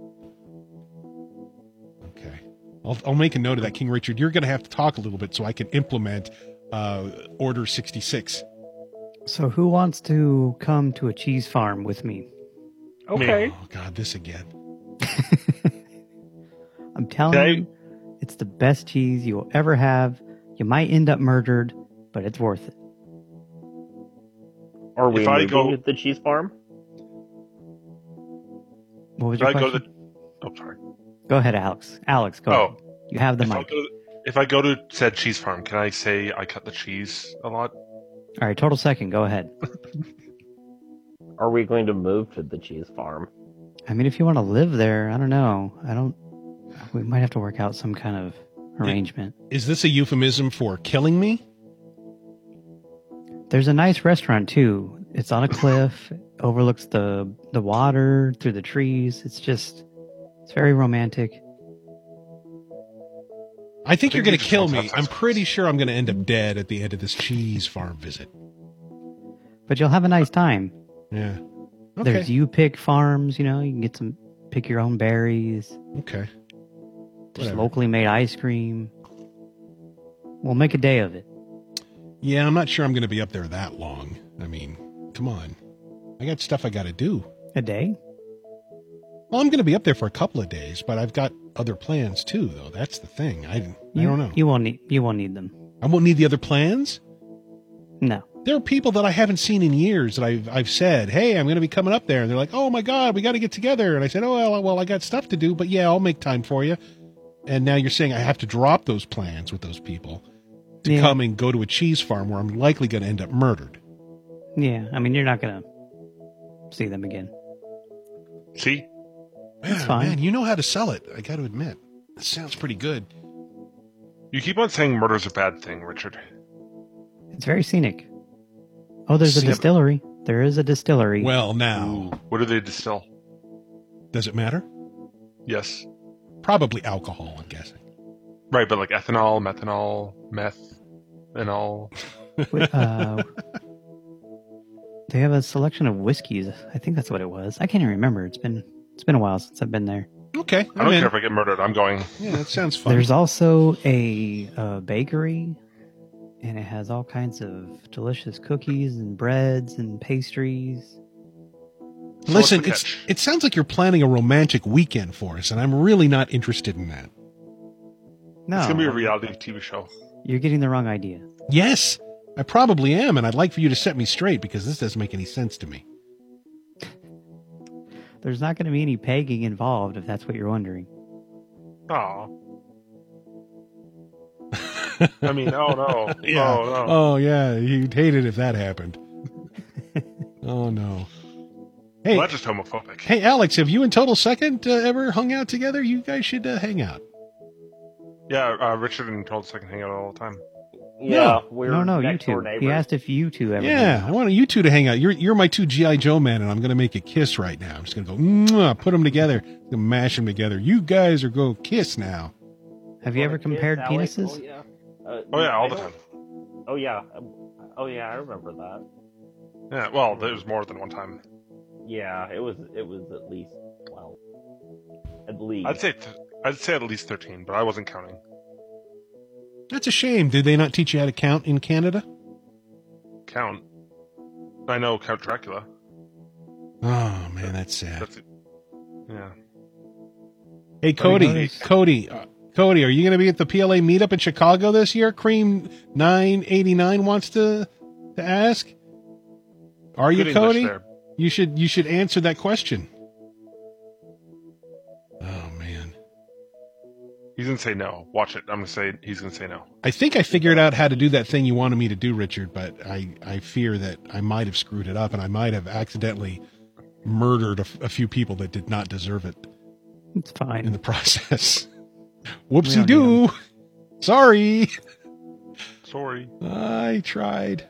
Okay. I'll make a note of that, King Richard. You're going to have to talk a little bit so I can implement Order 66. So who wants to come to a cheese farm with me? Okay. Oh, God, this again. I'm telling you, it's the best cheese you will ever have. You might end up murdered, but it's worth it. Are we moving to the cheese farm? What was your question? Oh, sorry. Go ahead, Alex. Alex, go ahead. You have the mic. If I go to said cheese farm, can I say I cut the cheese a lot? All right, total second. Go ahead. Are we going to move to the cheese farm? I mean, if you want to live there, I don't know. We might have to work out some kind of arrangement. Is this a euphemism for killing me? There's a nice restaurant, too. It's on a cliff, overlooks the water through the trees. It's very romantic. I think you're going to kill me. I'm pretty sure I'm going to end up dead at the end of this cheese farm visit. But you'll have a nice time. Yeah. Okay. There's you-pick farms, you can pick your own berries. Okay. There's locally made ice cream. We'll make a day of it. Yeah, I'm not sure I'm going to be up there that long. I mean, come on. I got stuff I got to do. A day? Well, I'm going to be up there for a couple of days, but I've got other plans too, though. That's the thing. I don't know. You won't need them. I won't need the other plans? No. There are people that I haven't seen in years that I've said, hey, I'm going to be coming up there. And they're like, oh, my God, we got to get together. And I said, oh, well, I got stuff to do, but yeah, I'll make time for you. And now you're saying I have to drop those plans with those people to come and go to a cheese farm where I'm likely going to end up murdered. Yeah, I mean, you're not going to see them again. See? It's fine. Man, you know how to sell it, I got to admit. It sounds pretty good. You keep on saying murder's a bad thing, Richard. It's very scenic. Oh, there's a distillery. There is a distillery. Well, now. Ooh, what do they distill? Does it matter? Yes. Probably alcohol, I'm guessing. Right, but like ethanol, methanol, meth, and all. They have a selection of whiskeys. I think that's what it was. I can't even remember. It's been a while since I've been there. Okay. I don't care if I get murdered. I'm going. Yeah, that sounds fun. There's also a bakery, and it has all kinds of delicious cookies and breads and pastries. So listen, it sounds like you're planning a romantic weekend for us, and I'm really not interested in that. No. It's going to be a reality TV show. You're getting the wrong idea. Yes, I probably am, and I'd like for you to set me straight, because this doesn't make any sense to me. There's not going to be any pegging involved, if that's what you're wondering. Aw. I mean, oh no. Yeah. Oh no. Oh yeah, you'd hate it if that happened. Oh no. Hey, well, that's just homophobic. Hey, Alex, have you and Total Second ever hung out together? You guys should hang out. Yeah, Richard and Total Second hang out all the time. Yeah, we're no, you next two. door neighbors. He asked if you two ever. Yeah, I want you two to hang out. You're my two G.I. Joe men, and I'm going to make a kiss right now. I'm just going to go, mwah, put them together, mash them together. You guys are going to kiss now. Have you ever compared penises? Oh yeah. All the time. Oh yeah. I remember that. Yeah, well, there was more than one time. Yeah, it was at least 12. At least. I'd say at least 13, but I wasn't counting. That's a shame. Did they not teach you how to count in Canada? Count? I know Count Dracula. Oh man, that's sad. Yeah. Hey, Cody, are you going to be at the PLA meetup in Chicago this year? Cream 989 wants to ask. Are you, Cody? You should answer that question. Oh man. He's going to say no. Watch it. I'm going to say he's going to say no. I think I figured out how to do that thing you wanted me to do, Richard, but I fear that I might have screwed it up and I might have accidentally murdered a few people that did not deserve it. It's fine. In the process. Whoopsie-doo. Sorry. I tried.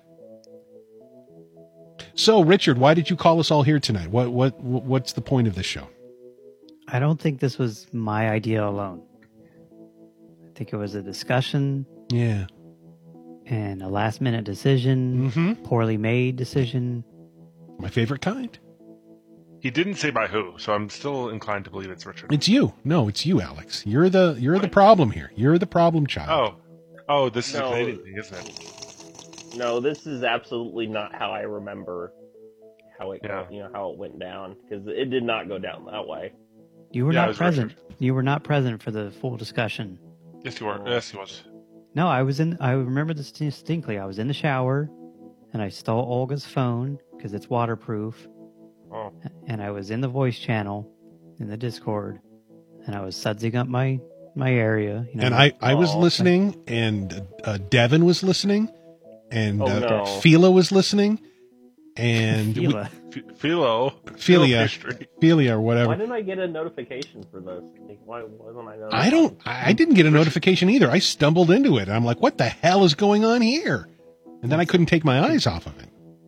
So, Richard, why did you call us all here tonight? What's the point of this show? I don't think this was my idea alone. I think it was a discussion. Yeah. And a last-minute decision. Mm-hmm. Poorly made decision. My favorite kind. He didn't say by who, so I'm still inclined to believe it's Richard. It's you. No, it's you, Alex. You're the problem here. You're the problem child. Oh, this is a Canadian thing, isn't it? No, this is absolutely not how I remember how it how it went down, because it did not go down that way. You were not present. You were not present for the full discussion. Yes, you were. Yes, he was. No, I remember this distinctly. I was in the shower, and I stole Olga's phone because it's waterproof. Oh. And I was in the voice channel in the Discord, and I was sudsing up my area. And I was listening, and Devin was listening, and Fila was listening, and Philia or whatever. Why didn't I get a notification for this? Why wasn't I notified? I didn't get a notification either. I stumbled into it. And I'm like, what the hell is going on here? And then I couldn't take my eyes off of it.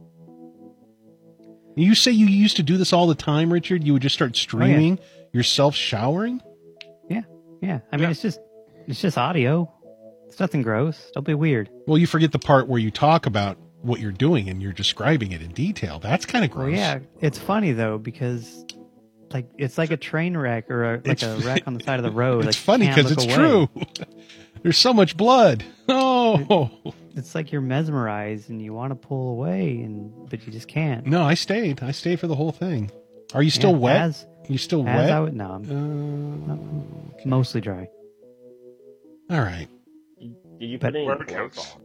You say you used to do this all the time, Richard? You would just start streaming yourself showering? Yeah. I mean, it's just audio. It's nothing gross. Don't be weird. Well, you forget the part where you talk about what you're doing and you're describing it in detail. That's kind of gross. Well, yeah, it's funny though, because it's like a train wreck or a wreck on the side of the road. It's funny because it's true. There's so much blood. Oh, it's like you're mesmerized and you want to pull away, but you just can't. No, I stayed for the whole thing. Are you still wet? You still wet? No, I'm mostly dry. All right. Did you put any counts?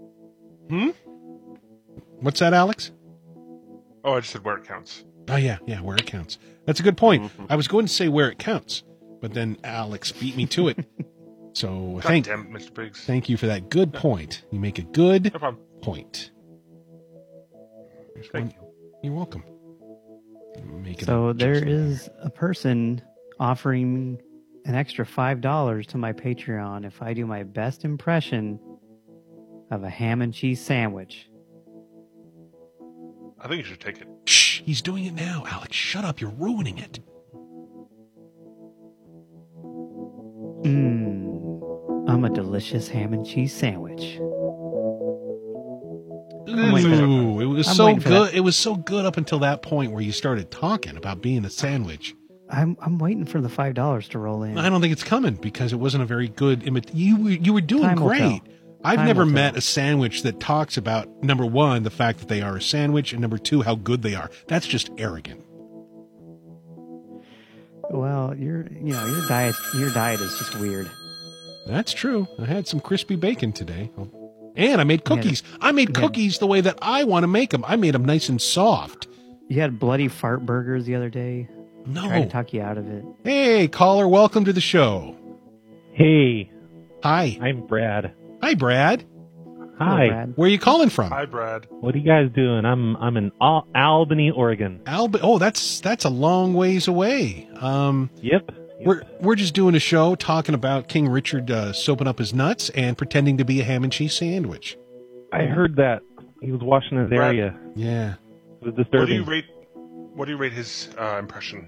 What's that, Alex? Oh, I just said where it counts. Oh, yeah, where it counts. That's a good point. I was going to say where it counts, but then Alex beat me to it. So damn it, Mr. Biggs. Thank you for that good point. You make a good point. Thank you. You're welcome. So there is a person offering an extra $5 to my Patreon if I do my best impression of a ham and cheese sandwich. I think you should take it. Shh, he's doing it now. Alex, shut up. You're ruining it. I'm a delicious ham and cheese sandwich. Ooh, it was so good. It was so good up until that point where you started talking about being a sandwich. I'm waiting for the $5 to roll in. I don't think it's coming because it wasn't a very good You were doing great. I've never met a sandwich that talks about, number one, the fact that they are a sandwich, and number two, how good they are. That's just arrogant. Well, your diet is just weird. That's true. I had some crispy bacon today. And I made cookies. I made cookies the way that I want to make them. I made them nice and soft. You had bloody fart burgers the other day. No. Tried to talk you out of it. Hey, caller, welcome to the show. Hey. Hi. I'm Brad. Hi, Brad. Hi. Hello, Brad. Where are you calling from? Hi, Brad. What are you guys doing? I'm in Albany, Oregon. Oh, that's a long ways away. Yep. We're just doing a show talking about King Richard soaping up his nuts and pretending to be a ham and cheese sandwich. I heard that he was washing his area. Yeah. It was disturbing. What do you rate his impression?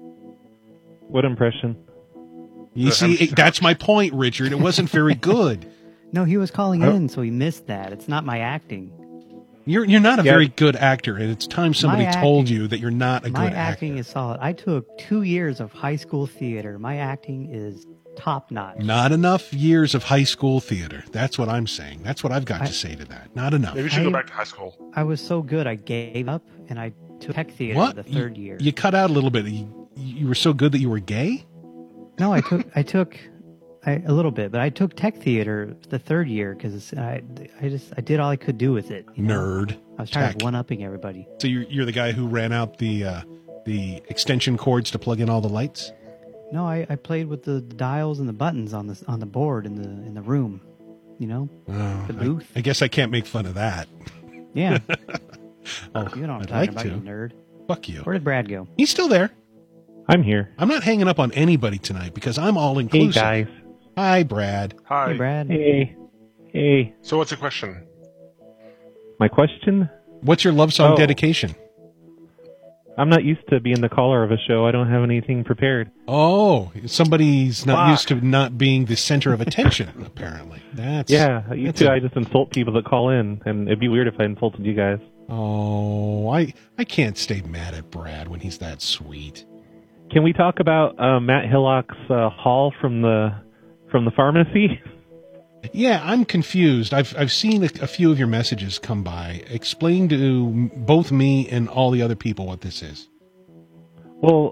What impression? You see, that's my point, Richard. It wasn't very good. No, he was calling in, so he missed that. It's not my acting. You're not a very good actor, and it's time somebody told you that you're not a good actor. My acting is solid. I took 2 years of high school theater. My acting is top notch. Not enough years of high school theater. That's what I'm saying. That's what I've got to say to that. Not enough. Maybe you should go back to high school. I was so good, I gave up, and I took tech theater the third year. You cut out a little bit. You were so good that you were gay? No, I took a little bit, but I took tech theater the third year because I did all I could do with it. Nerd. I was tired of one-upping everybody. So you're the guy who ran out the extension cords to plug in all the lights? No, I played with the dials and the buttons on the board in the room. You know, the booth. I guess I can't make fun of that. Yeah. You know what I'm talking about, you nerd. Fuck you. Where did Brad go? He's still there. I'm here. I'm not hanging up on anybody tonight because I'm all inclusive. Hey, guys. Hi, Brad. Hi. Hey, Brad. Hey. So what's your question? My question? What's your love song dedication? I'm not used to being the caller of a show. I don't have anything prepared. Oh, somebody's not used to not being the center of attention, apparently. I just insult people that call in, and it'd be weird if I insulted you guys. Oh, I can't stay mad at Brad when he's that sweet. Can we talk about Matt Hillock's haul from the pharmacy? Yeah, I'm confused. I've seen a few of your messages come by. Explain to both me and all the other people what this is. Well,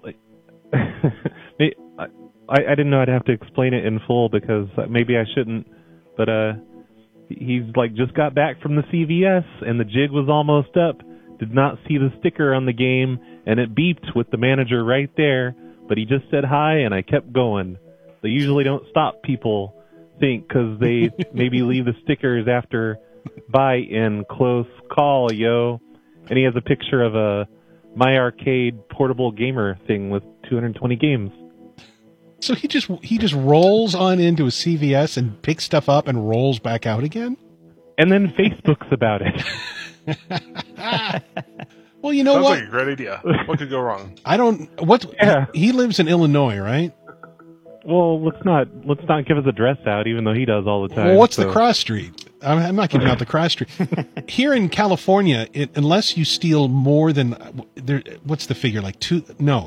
I didn't know I'd have to explain it in full because maybe I shouldn't. But he's like just got back from the CVS and the jig was almost up. Did not see the sticker on the game and it beeped with the manager right there. But he just said hi and I kept going. They usually don't stop people. Think because they maybe leave the stickers after buy in close call, yo. And he has a picture of a My Arcade portable gamer thing with 220 games. So he just rolls on into a CVS and picks stuff up and rolls back out again? And then Facebook's about it. Well, you know Sounds what? like a great idea. What could go wrong? He lives in Illinois, right? Well, let's not give his address out, even though he does all the time. Well, what's the cross street? I'm not giving out the cross street. Here in California, unless you steal more than what's the figure? Like it's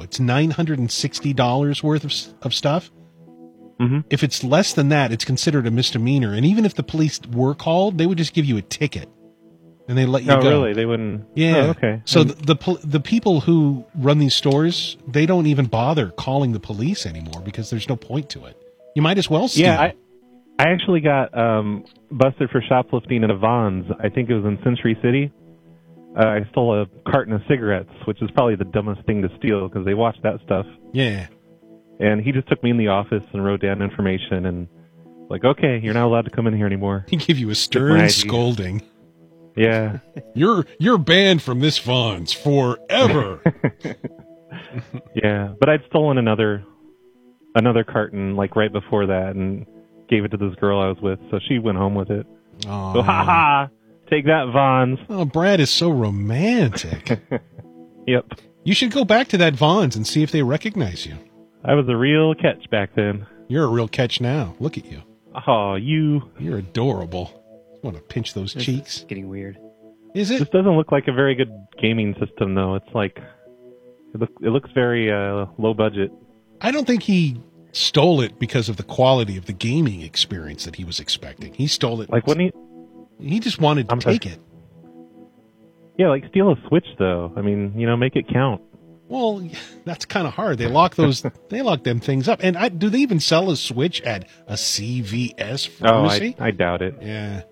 $960 worth of stuff. Mm-hmm. If it's less than that, it's considered a misdemeanor. And even if the police were called, they would just give you a ticket. And they let you go. Oh, really? They wouldn't? Yeah. Oh, okay. So the people who run these stores, they don't even bother calling the police anymore because there's no point to it. You might as well steal. Yeah, I actually got busted for shoplifting at a Vons. I think it was in Century City. I stole a carton of cigarettes, which is probably the dumbest thing to steal because they watch that stuff. Yeah. And he just took me in the office and wrote down information and like, okay, you're not allowed to come in here anymore. He gave you a stern scolding. Yeah. You're banned from this Vons forever. Yeah, but I'd stolen another carton like right before that and gave it to this girl I was with, so she went home with it. Oh, so take that, Vons. Oh, Brad is so romantic. Yep. You should go back to that Vons and see if they recognize you. I was a real catch back then. You're a real catch now. Look at you. Oh, you're adorable. I want to pinch those cheeks. It's getting weird. Is it? This doesn't look like a very good gaming system, though. It's like it looks very low budget. I don't think he stole it because of the quality of the gaming experience that he was expecting. He stole it like when he just wanted to take it. Yeah, like steal a Switch, though. I mean, make it count. Well, that's kind of hard. They lock them things up. And do they even sell a Switch at a CVS pharmacy? Oh, I doubt it. Yeah.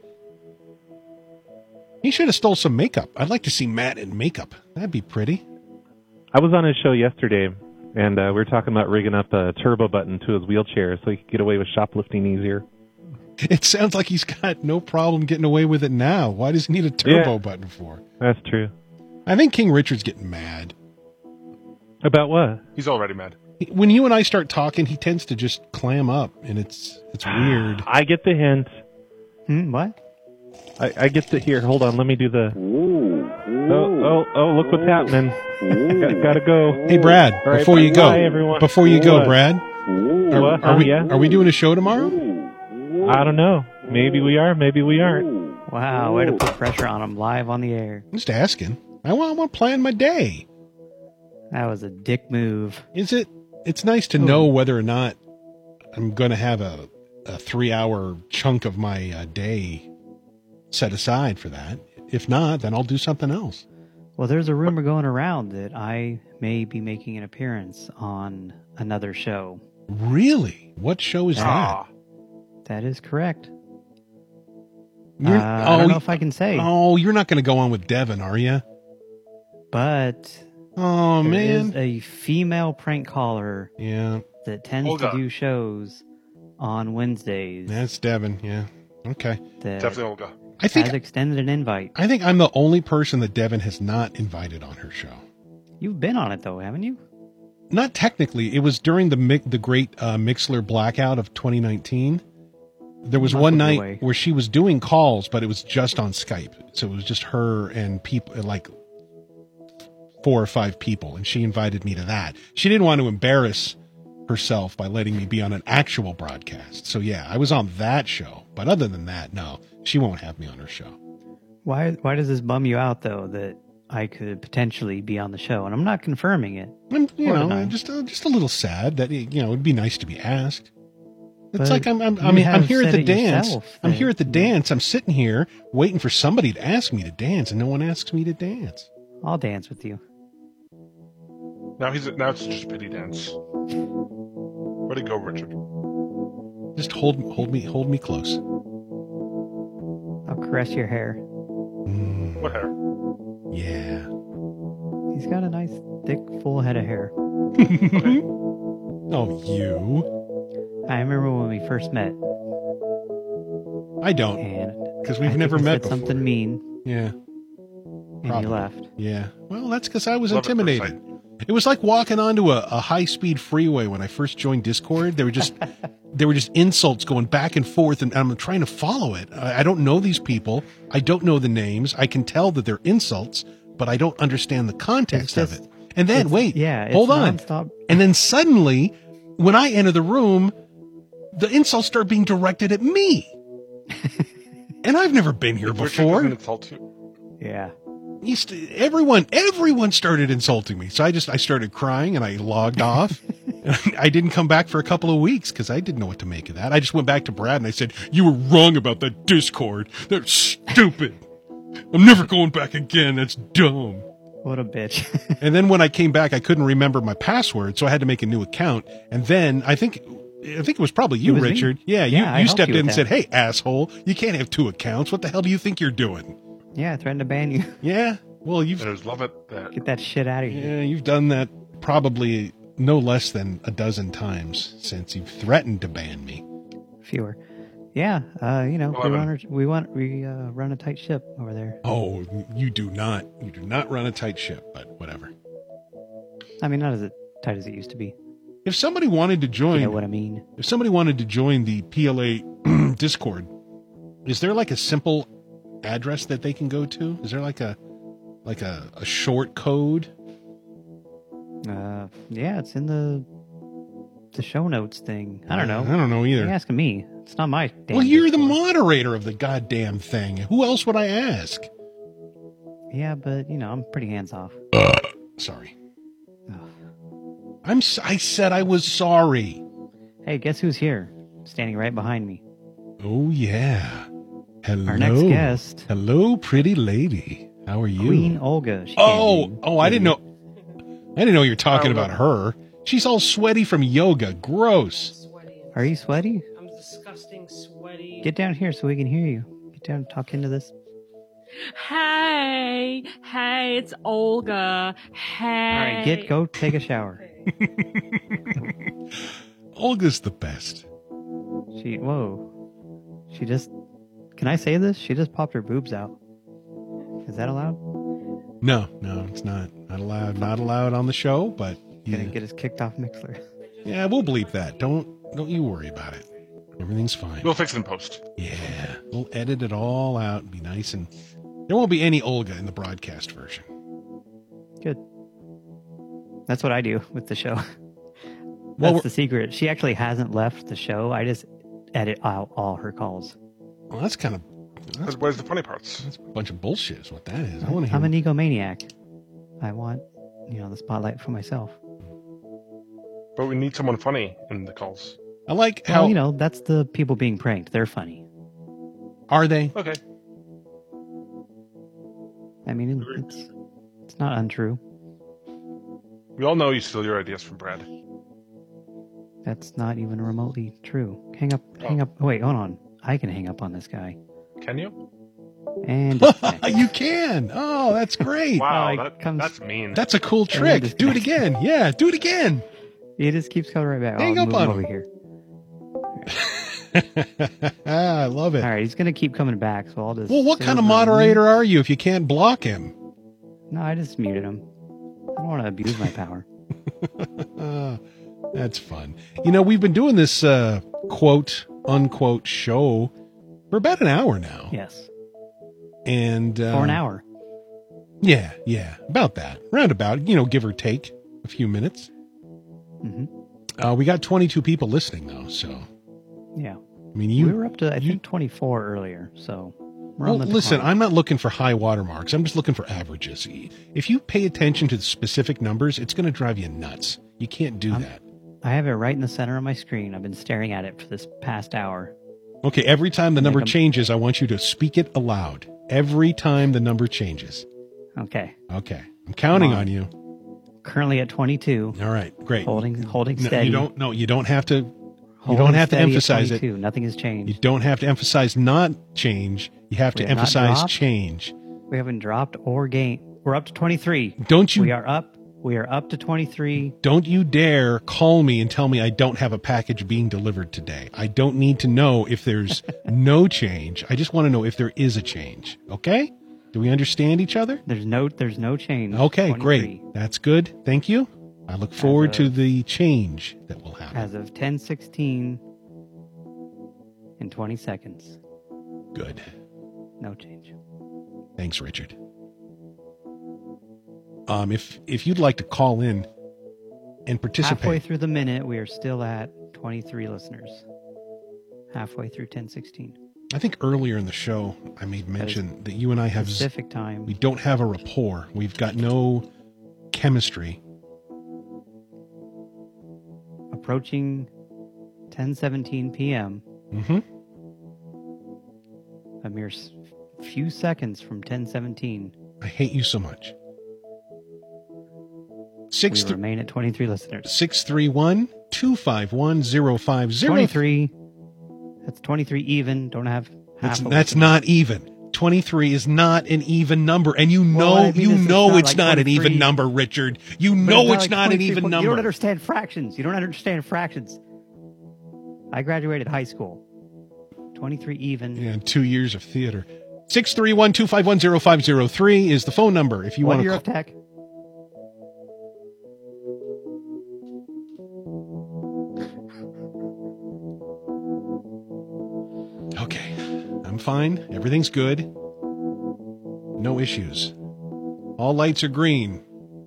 He should have stole some makeup. I'd like to see Matt in makeup. That'd be pretty. I was on his show yesterday, and we were talking about rigging up a turbo button to his wheelchair so he could get away with shoplifting easier. It sounds like he's got no problem getting away with it now. Why does he need a turbo button for? That's true. I think King Richard's getting mad. About what? He's already mad. When you and I start talking, he tends to just clam up, and it's weird. I get the hint. What? I get to hear. Hold on, let me do the. Oh! Look what's happening. Gotta go. Hey, Brad. Right, before you go, bye, everyone. Before you go, Brad. Are we doing a show tomorrow? I don't know. Maybe we are. Maybe we aren't. Wow, way to put pressure on him live on the air. I'm just asking. I want to plan my day. That was a dick move. Is it? It's nice to know whether or not I'm going to have a 3-hour chunk of my day set aside for that. If not, then I'll do something else. Well, there's a rumor going around that I may be making an appearance on another show. Really? What show is that? That is correct. I don't know if I can say. Oh, you're not going to go on with Devin, are you? But there is a female prank caller that tends to do shows on Wednesdays. That's Devin, yeah. Okay. Definitely Olga. Has extended an invite. I think I'm the only person that Devin has not invited on her show. You've been on it, though, haven't you? Not technically. It was during the great Mixler blackout of 2019. There was one night where she was doing calls, but it was just on Skype. So it was just her and people, like 4 or 5 people, and she invited me to that. She didn't want to embarrass herself by letting me be on an actual broadcast. So yeah, I was on that show. But other than that, no, she won't have me on her show. Why does this bum you out, though, that I could potentially be on the show? And I'm not confirming it. I'm just a little sad that, it'd be nice to be asked. It's like I'm here at the dance. I'm here at the dance. I'm sitting here waiting for somebody to ask me to dance, and no one asks me to dance. I'll dance with you. Now it's just a pity dance. Where'd it go, Richard? Just hold me close. I'll caress your hair. What hair? Yeah. He's got a nice, thick, full head of hair. Okay. Oh, you. I remember when we first met. I don't. Because we've never met before. Something mean. Yeah. And you left. Yeah. Well, that's because I was intimidated. It was like walking onto a high-speed freeway when I first joined Discord. There were just insults going back and forth, and I'm trying to follow it. I don't know these people. I don't know the names. I can tell that they're insults, but I don't understand the context of it. And then, hold on. Nonstop. And then suddenly, when I enter the room, the insults start being directed at me. And I've never been here before. Insult you? Yeah. Everyone started insulting me. So I started crying and I logged off. I didn't come back for a couple of weeks because I didn't know what to make of that. I just went back to Brad and I said, "You were wrong about that Discord. That's stupid. I'm never going back again. That's dumb." What a bitch. And then when I came back, I couldn't remember my password, so I had to make a new account. And then I think it was probably you, Richard. Me? Yeah, you stepped in and said, "Hey, asshole, you can't have two accounts. What the hell do you think you're doing?" Yeah, I threatened to ban you. Yeah. Well, I just love it. Get that shit out of here. Yeah, you've done that probably no less than a dozen times since you've threatened to ban me. Fewer. Yeah, we run a tight ship over there. Oh, you do not. You do not run a tight ship, but whatever. I mean, not as tight as it used to be. If somebody wanted to join, you know what I mean. If somebody wanted to join the PLA Discord, is there like a simple address that they can go to? Is there like a short code? Yeah, it's in the show notes thing. I don't know. I don't know either. You're asking me. It's not my damn Well, you're Discord. the moderator of the goddamn thing. Who else would I ask? Yeah, but I'm pretty hands off. Sorry. I said I was sorry. Hey, guess who's here? Standing right behind me. Oh yeah. Hello. Our next guest. Hello, pretty lady. How are you? Queen Olga. I didn't know. I didn't know you were talking about her. She's all sweaty from yoga. Gross. Are you sweaty? I'm disgusting sweaty. Get down here so we can hear you. Get down and talk into this. Hey, it's Olga. Hey. All right, go take a shower. Olga's the best. She just, can I say this? She just popped her boobs out. Is that allowed? No, it's not. Not allowed. Not allowed on the show, but Gonna get us kicked off Mixler. Yeah, we'll bleep that. Don't you worry about it. Everything's fine. We'll fix it in post. Yeah, we'll edit it all out and be nice, and there won't be any Olga in the broadcast version. Good. That's what I do with the show. That's the secret. She actually hasn't left the show. I just edit out all her calls. Well, that's kind of... Where's the funny parts? That's a bunch of bullshit is what that is. I'm an egomaniac. I want, the spotlight for myself. But we need someone funny in the calls. I like how... that's the people being pranked. They're funny. Are they? Okay. I mean, it's not untrue. We all know you steal your ideas from Brad. That's not even remotely true. Hang up. Wait, hold on. I can hang up on this guy. Can you? And you can. Oh, that's great. Wow, that's mean. That's a cool trick. Do it again. Yeah, do it again. He just keeps coming right back. Hang up on over him. Here. I love it. All right, he's going to keep coming back, so I'll just... Well, what kind of moderator are you if you can't block him? No, I just muted him. I don't want to abuse my power. That's fun. We've been doing this quote, unquote show for about an hour now. Yes. And... for an hour. Yeah, about that. Roundabout, give or take a few minutes. Mm-hmm. We got 22 people listening, though, so... Yeah. I mean, we were up to, I think, 24 earlier, so... Listen, I'm not looking for high watermarks. I'm just looking for averages. If you pay attention to the specific numbers, it's going to drive you nuts. You can't do that. I have it right in the center of my screen. I've been staring at it for this past hour. Okay, every time the number changes, I want you to speak it aloud. Every time the number changes. Okay. Okay. I'm counting on you. Currently at 22. All right, great. Holding No, steady. you don't have to Holding steady emphasize at 22. it. Nothing has changed. You don't have to emphasize not change. You have to emphasize change. We haven't dropped or gained. We're up to 23. Don't you? We are up to 23. Don't you dare call me and tell me I don't have a package being delivered today. I don't need to know if there's no change. I just want to know if there is a change. Okay? Do we understand each other? There's no change. Okay, 23. great. That's good. Thank you. I look forward to the change that will happen. As of 10:16 in 20 seconds. Good. No change. Thanks, Richard. If you'd like to call in and participate. Halfway through the minute, we are still at 23 listeners. Halfway through 10:16. I think earlier in the show, I made mention that you and I have Pacific time. We don't have a rapport. We've got no chemistry. Approaching 10:17 p.m. Mm-hmm. A mere few seconds from 10:17. I hate you so much. We remain at 23 listeners. 631-251-050. 23. That's 23 even. Don't have half. That's not even. 23 is not an even number, and you know it's not an even number, Richard. You know it's not an even number. You don't understand fractions. I graduated high school. 23 even. Yeah, 2 years of theater. 631-251-0503 is the phone number if you want to call. What year of tech? Okay, I'm fine. Everything's good. No issues. All lights are green.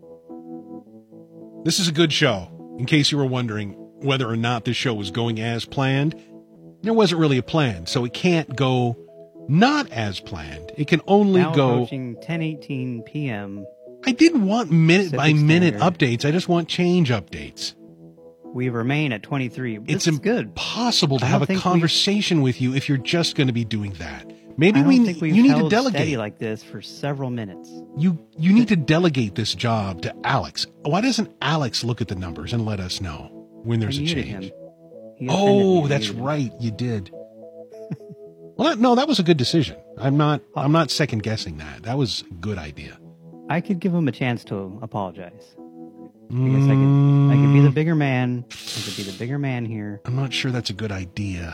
This is a good show. In case you were wondering whether or not this show was going as planned, there wasn't really a plan, so it can't go not as planned. It can only now go... approaching 10:18 p.m. I didn't want minute-by-minute updates. I just want change updates. We remain at 23. It's impossible to have a conversation with you if you're just going to be doing that. Maybe you need to delegate steady like this for several minutes. You need to delegate this job to Alex. Why doesn't Alex look at the numbers and let us know when there's a change? Oh, that's right, you did. Well, no, that was a good decision. I'm not second guessing that. That was a good idea. I could give him a chance to apologize. I guess I could be the bigger man. I could be the bigger man here. I'm not sure that's a good idea.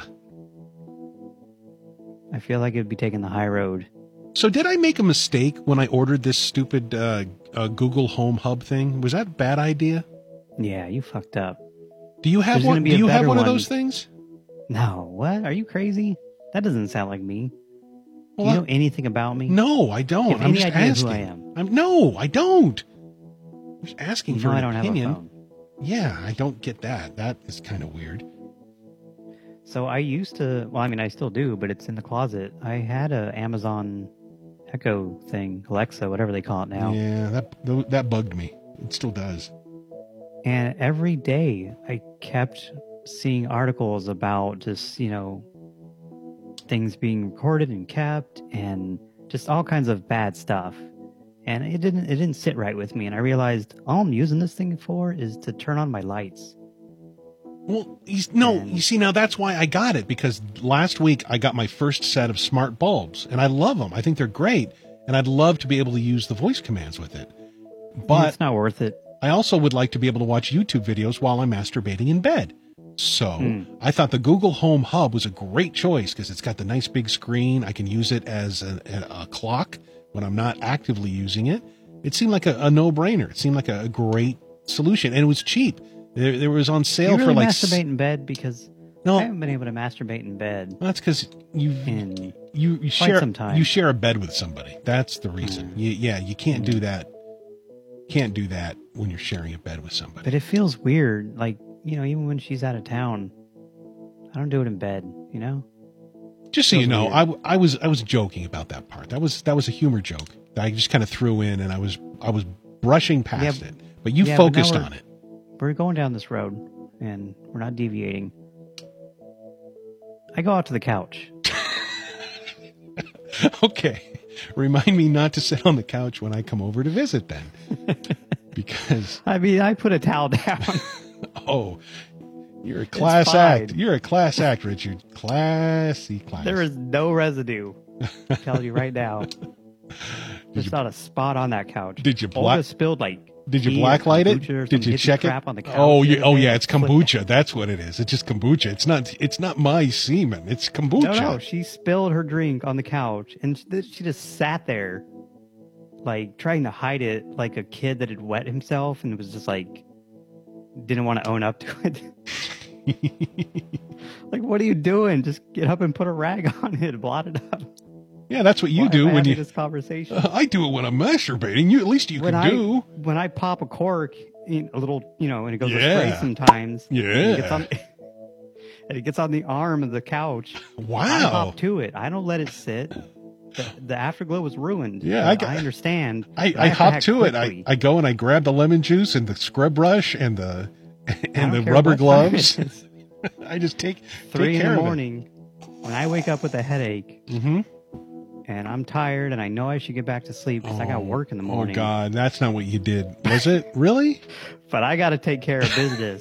I feel like it would be taking the high road. So did I make a mistake when I ordered this stupid Google Home Hub thing? Was that a bad idea? Yeah, you fucked up. Do you have one? Do you have one of those things? No. What? Are you crazy? That doesn't sound like me. Do you know anything about me? No, I don't. I'm just asking. Who I am? No, I don't. I'm just asking for an opinion. Have a phone. Yeah, I don't get that. That is kind of weird. So I used to, well, I mean, I still do, but it's in the closet. I had a Amazon Echo thing, Alexa, whatever they call it now. Yeah, that bugged me. It still does. And every day I kept seeing articles about just, things being recorded and kept and just all kinds of bad stuff. And it didn't sit right with me. And I realized all I'm using this thing for is to turn on my lights. Well, you see, now that's why I got it, because last week I got my first set of smart bulbs, and I love them. I think they're great, and I'd love to be able to use the voice commands with it. But it's not worth it. I also would like to be able to watch YouTube videos while I'm masturbating in bed. So I thought the Google Home Hub was a great choice because it's got the nice big screen. I can use it as a clock when I'm not actively using it. It seemed like a no-brainer. It seemed like a great solution, and it was cheap. There was on sale you really for like... masturbate in bed? Because I haven't been able to masturbate in bed. Well, that's because you share a bed with somebody. That's the reason. You can't do that. Can't do that when you're sharing a bed with somebody. But it feels weird. Like, even when she's out of town, I don't do it in bed, Just so you know, I was joking about that part. That was a humor joke that I just kind of threw in, and I was brushing past it. But you focused on it. We're going down this road. and we're not deviating. I go out to the couch. Okay. Remind me not to sit on the couch when I come over to visit then. Because... I mean, I put a towel down. Oh, you're a class act. You're a class act, Richard. Classy class. There is no residue. I'm telling you right now. There's not a spot on that couch. Did you Olga spilled like... Did you blacklight it? Did you check it? On the couch yeah, it's kombucha. That's what it is. It's just kombucha. It's not my semen. It's kombucha. No, she spilled her drink on the couch, and she just sat there, like trying to hide it, like a kid that had wet himself, and it was just like didn't want to own up to it. Like, what are you doing? Just get up and put a rag on it, blot it up. Yeah, that's what you do when you this conversation. I do it when I'm masturbating. At least you can do. When I pop a cork, a little, and it goes astray sometimes. Yeah. And it gets on the arm of the couch. Wow. I hop to it. I don't let it sit. The afterglow was ruined. Yeah, I understand. I hop to it. I go and I grab the lemon juice and the scrub brush and the rubber gloves. I just take 3 care in the morning when I wake up with a headache. Mm-hmm. And I'm tired, and I know I should get back to sleep because I got work in the morning. Oh, God, that's not what you did. Was it? Really? But I got to take care of business.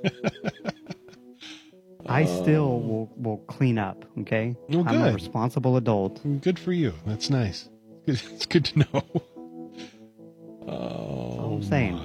I still will clean up, okay? Well, I'm a responsible adult. Good for you. That's nice. It's good to know. Oh, I'm saying.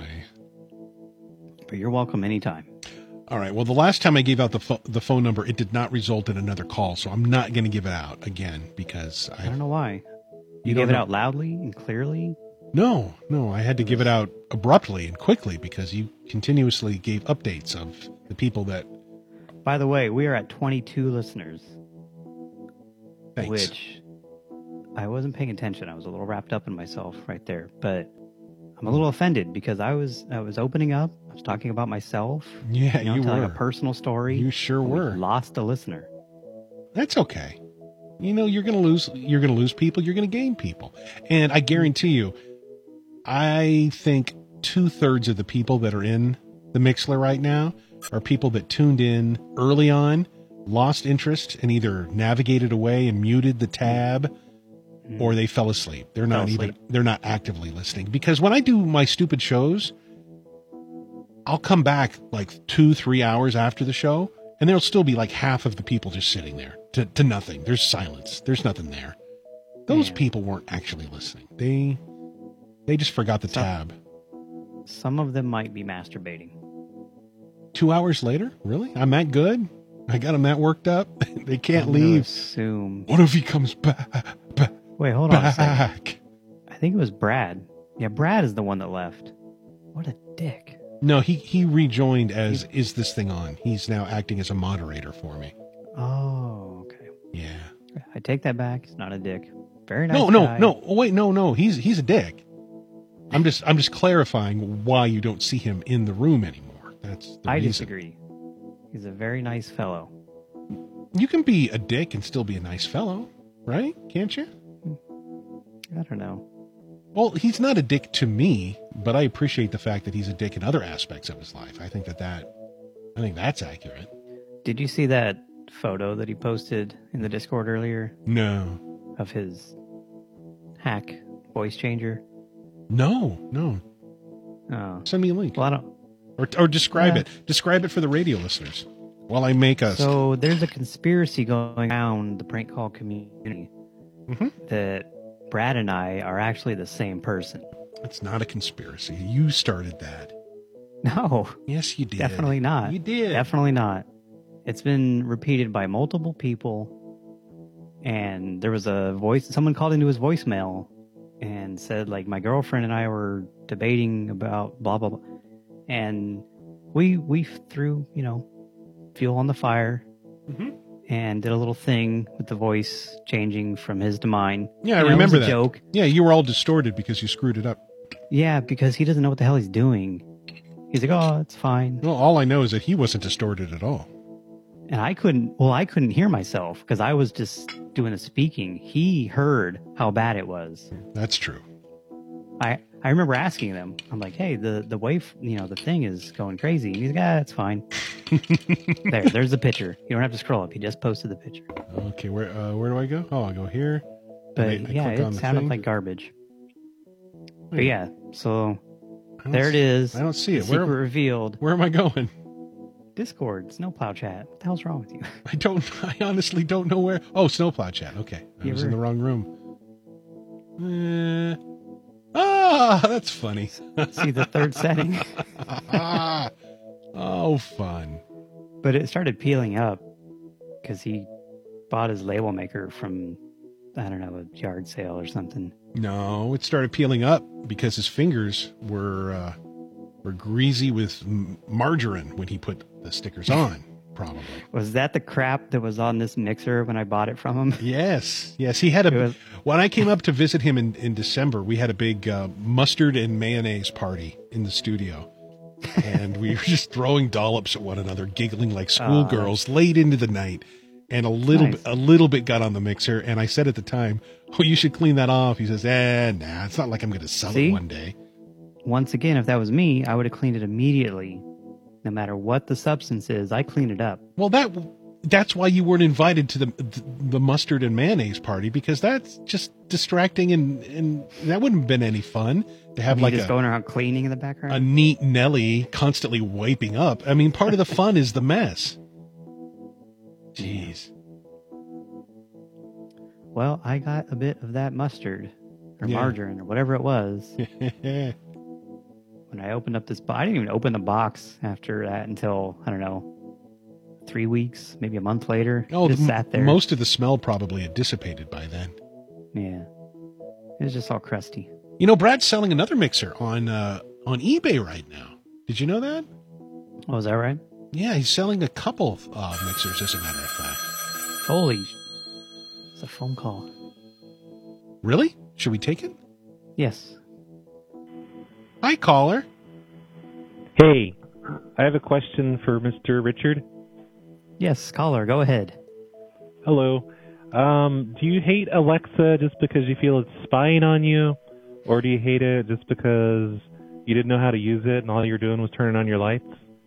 But you're welcome anytime. All right. Well, the last time I gave out the phone number, it did not result in another call, so I'm not going to give it out again because I don't know why. You gave it out loudly and clearly? No. I had to give it out abruptly and quickly because you continuously gave updates of the people that... By the way, we are at 22 listeners. Thanks. Which I wasn't paying attention. I was a little wrapped up in myself right there, but I'm a little offended because I was opening up. I was talking about myself. Yeah, you telling were. a personal story. You sure were. Lost a listener. That's okay. You're going to lose. You're going to lose people. You're going to gain people. And I guarantee you, I think 2/3 of the people that are in the Mixler right now are people that tuned in early on, lost interest, and either navigated away and muted the tab, or they fell asleep. They're not actively listening. Because when I do my stupid shows, I'll come back like 2-3 hours after the show, and there'll still be like half of the people just sitting there to nothing. There's silence. There's nothing there. Those people weren't actually listening. They just forgot the tab. Some of them might be masturbating. 2 hours later? Really? I'm that good? I got them that worked up? They can't I'm leave. Assume. What if he comes back? Wait, hold on a second. I think it was Brad. Yeah, Brad is the one that left. What a dick. No, he rejoined as, is this thing on? He's now acting as a moderator for me. Oh, okay. Yeah. I take that back. He's not a dick. Very nice guy. No. Oh, wait, no. He's a dick. I'm just clarifying why you don't see him in the room anymore. That's the reason. Disagree. He's a very nice fellow. You can be a dick and still be a nice fellow, right? Can't you? I don't know. Well, he's not a dick to me, but I appreciate the fact that he's a dick in other aspects of his life. I think that's accurate. Did you see that photo that he posted in the Discord earlier? No. Of his hack voice changer? No. Oh. Send me a link. Well, I don't. Or describe it. Describe it for the radio listeners while I make us. So there's a conspiracy going around the prank call community that Brad and I are actually the same person. It's not a conspiracy. You started that. No. Yes, you did. Definitely not. You did. Definitely not. It's been repeated by multiple people. And there was someone called into his voicemail and said, like, my girlfriend and I were debating about blah, blah, blah. And we threw, fuel on the fire and did a little thing with the voice changing from his to mine. Yeah, I remember that. Joke. Yeah, you were all distorted because you screwed it up. Yeah, because he doesn't know what the hell he's doing. He's like, oh, it's fine. Well, all I know is that he wasn't distorted at all. And I couldn't hear myself because I was just doing the speaking. He heard how bad it was. That's true. I remember asking them. I'm like, hey, the wave, the thing is going crazy. And he's like, that's fine. There's the picture. You don't have to scroll up. He just posted the picture. Okay, where do I go? Oh, I go here. But it sounded like garbage. But yeah, so there it is. I don't see it. Secret revealed. Where am I going? Discord, Snowplow Chat. What the hell's wrong with you? I honestly don't know where. Oh, Snowplow Chat. Okay. I was in the wrong room. That's funny. See the third setting? Oh, fun. But it started peeling up because he bought his label maker from, I don't know, a yard sale or something. No, it started peeling up because his fingers were greasy with margarine when he put the stickers on. Probably. Was that the crap that was on this mixer when I bought it from him? Yes. He had when I came up to visit him in December, we had a big mustard and mayonnaise party in the studio. And we were just throwing dollops at one another, giggling like schoolgirls late into the night. And a little bit got on the mixer. And I said at the time, oh, you should clean that off. He says, nah, it's not like I'm going to sell it one day. Once again, if that was me, I would have cleaned it immediately. No matter what the substance is, I clean it up. Well, that's why you weren't invited to the mustard and mayonnaise party, because that's just distracting and that wouldn't have been any fun to have just going around cleaning in the background. A neat Nelly constantly wiping up. I mean, part of the fun is the mess. Jeez. Well, I got a bit of that mustard or margarine or whatever it was. When I opened up this box, I didn't even open the box after that until, I don't know, 3 weeks, maybe a month later. Oh, just sat there. Most of the smell probably had dissipated by then. Yeah. It was just all crusty. Brad's selling another mixer on eBay right now. Did you know that? Oh, is that right? Yeah, he's selling a couple of mixers, as a matter of fact. Holy. It's a phone call. Really? Should we take it? Yes. Hi, caller. Hey, I have a question for Mr. Richard. Yes, caller, go ahead. Hello. Do you hate Alexa just because you feel it's spying on you? Or do you hate it just because you didn't know how to use it and all you're doing was turning on your lights?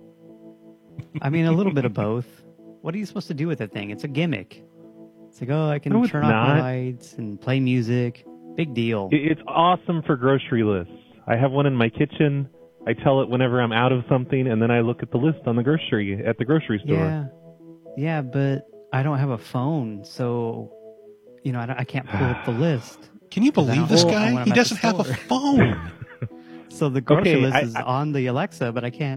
I mean, a little bit of both. What are you supposed to do with that thing? It's a gimmick. It's like, I can turn off my lights and play music. Big deal. It's awesome for grocery lists. I have one in my kitchen. I tell it whenever I'm out of something, and then I look at the list on the grocery store. Yeah, but I don't have a phone, so I can't pull up the list. Can you believe this guy? He doesn't have a phone. So the grocery list is on the Alexa, but I can't.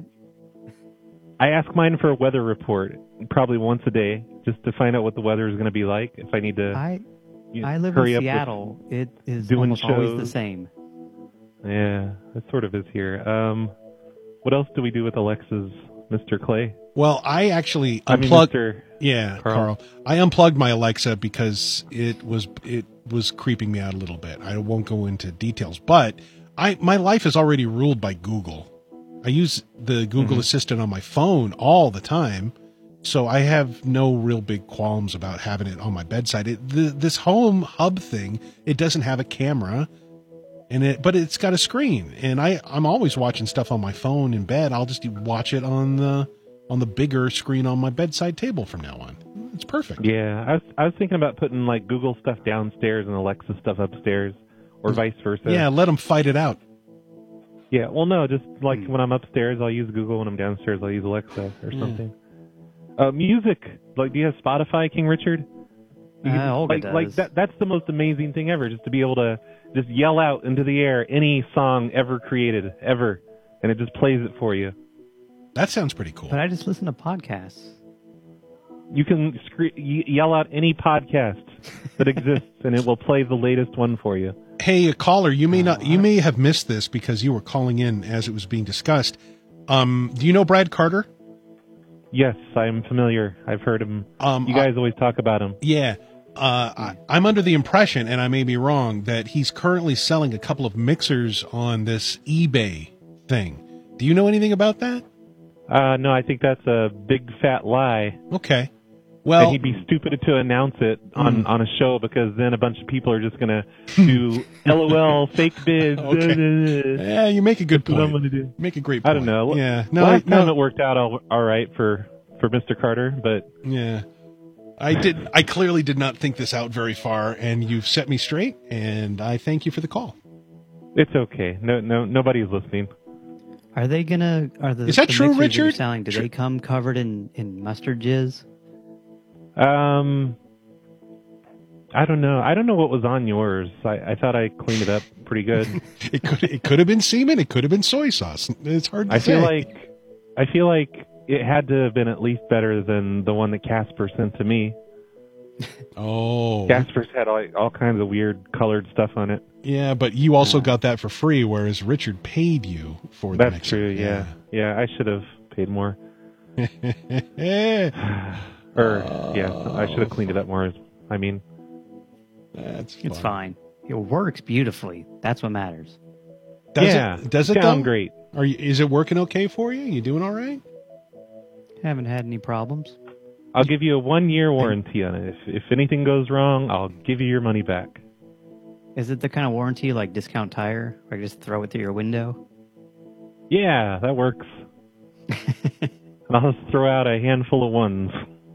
I ask mine for a weather report probably once a day, just to find out what the weather is going to be like. If I need to, I live in Seattle. It is almost always the same. Yeah, it sort of is here. What else do we do with Alexa's, Mr. Clay? Well, I actually unplugged. Carl. I unplugged my Alexa because it was creeping me out a little bit. I won't go into details, but my life is already ruled by Google. I use the Google Assistant on my phone all the time, so I have no real big qualms about having it on my bedside. This home hub thing, it doesn't have a camera. But it's got a screen, and I'm always watching stuff on my phone in bed. I'll just watch it on the bigger screen on my bedside table from now on. It's perfect. Yeah, I was thinking about putting like Google stuff downstairs and Alexa stuff upstairs, or vice versa. Yeah, let them fight it out. Yeah, well, no, just like when I'm upstairs, I'll use Google. When I'm downstairs, I'll use Alexa or something. Music, like, do you have Spotify, King Richard? Olga does. That's the most amazing thing ever, just to be able to just yell out into the air any song ever created, ever, and it just plays it for you. That sounds pretty cool. But I just listen to podcasts. You can yell out any podcast that exists, and it will play the latest one for you. Hey, caller, you may have missed this because you were calling in as it was being discussed. Do you know Brad Carter? Yes, I'm familiar. I've heard him. You guys always talk about him. Yeah. I'm under the impression, and I may be wrong, that he's currently selling a couple of mixers on this eBay thing. Do you know anything about that? No, I think that's a big fat lie. Okay. Well, he'd be stupid to announce it on a show, because then a bunch of people are just going to do LOL fake bids. Okay. Yeah, you make a good point. What I'm going to do. Make a great point. I don't know. Yeah. Last time it worked out all right for Mr. Carter, but yeah. I clearly did not think this out very far, and you've set me straight, and I thank you for the call. It's okay. Nobody's listening. Is that true, mixers Richard? You're selling, do they come covered in mustard jizz? I don't know. I don't know what was on yours. I thought I cleaned it up pretty good. It could have been semen. It could have been soy sauce. It's hard to say. I feel like it had to have been at least better than the one that Casper sent to me. Oh. Casper's had all kinds of weird colored stuff on it. Yeah, but you also got that for free, whereas Richard paid you for the That's mixer. true, yeah. Yeah, I should have paid more. I should have cleaned it up more. I mean, it's fine. It works beautifully. That's what matters. Does it sound though? great? Is it working okay for you? You doing all right? Haven't had any problems. I'll give you a 1-year warranty on it. If anything goes wrong, I'll give you your money back. Is it the kind of warranty like Discount Tire, where you just throw it through your window? Yeah, that works. I'll just throw out a handful of ones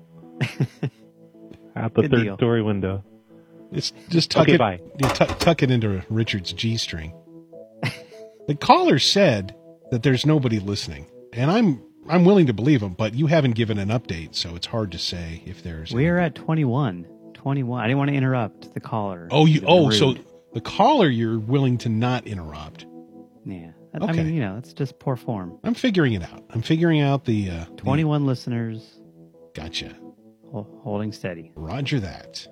out the third-story window. Just tuck okay, it. Bye. Tuck it into Richard's G-string. The caller said that there's nobody listening, and I'm willing to believe him, but you haven't given an update, so it's hard to say if there's. We're at 21. 21. I didn't want to interrupt the caller. So the caller you're willing to not interrupt. Yeah. Okay. I mean, it's just poor form. I'm figuring it out. I'm figuring out the 21 listeners. Gotcha. Holding steady. Roger that.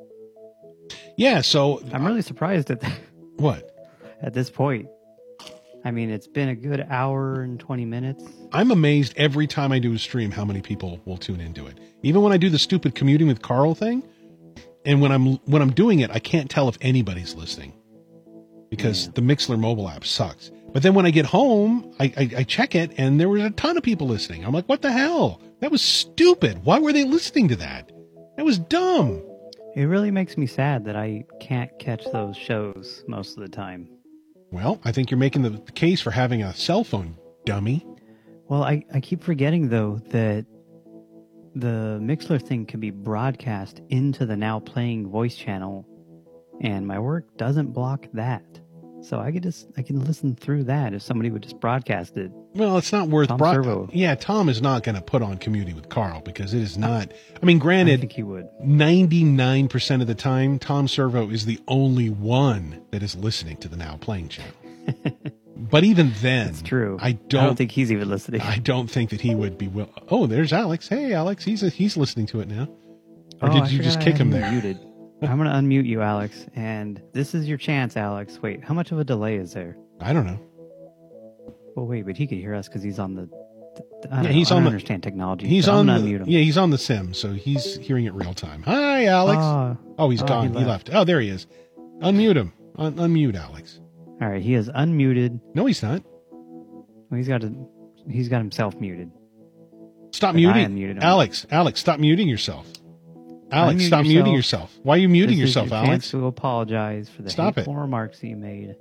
Yeah, so I'm really surprised at that. What? At this point. I mean, it's been a good hour and 20 minutes. I'm amazed every time I do a stream how many people will tune into it. Even when I do the stupid commuting with Carl thing, and when I'm doing it, I can't tell if anybody's listening because the Mixlr mobile app sucks. But then when I get home, I check it, and there was a ton of people listening. I'm like, what the hell? That was stupid. Why were they listening to that? That was dumb. It really makes me sad that I can't catch those shows most of the time. Well, I think you're making the case for having a cell phone, dummy. Well, I keep forgetting, though, that the Mixlr thing can be broadcast into the Now Playing voice channel, and my work doesn't block that. So I can listen through that if somebody would just broadcast it. Well, it's not worth Servo. Yeah, Tom is not going to put on Commuting with Carl because it is not. I mean, granted, I think he would. 99% of the time, Tom Servo is the only one that is listening to the Now Playing channel. But even then, it's true. I don't think he's even listening. I don't think that he would be. Oh, there's Alex. Hey, Alex, he's listening to it now. Or did you just kick him there? Muted. I'm going to unmute you, Alex, and this is your chance, Alex. Wait, how much of a delay is there? I don't know. Well, wait, but he could hear us because he's on the. I don't understand technology. He's so on I'm the. unmute him. Yeah, he's on the sim, so he's hearing it real time. Hi, Alex. He's gone. He left. Oh, there he is. Unmute him. Unmute Alex. All right, he is unmuted. No, he's not. Well, he's got himself muted. Stop muting, Alex. Alex, stop muting yourself. Alex, stop muting yourself. Why are you muting yourself, your Alex? Chance to apologize for the hateful remarks that you made.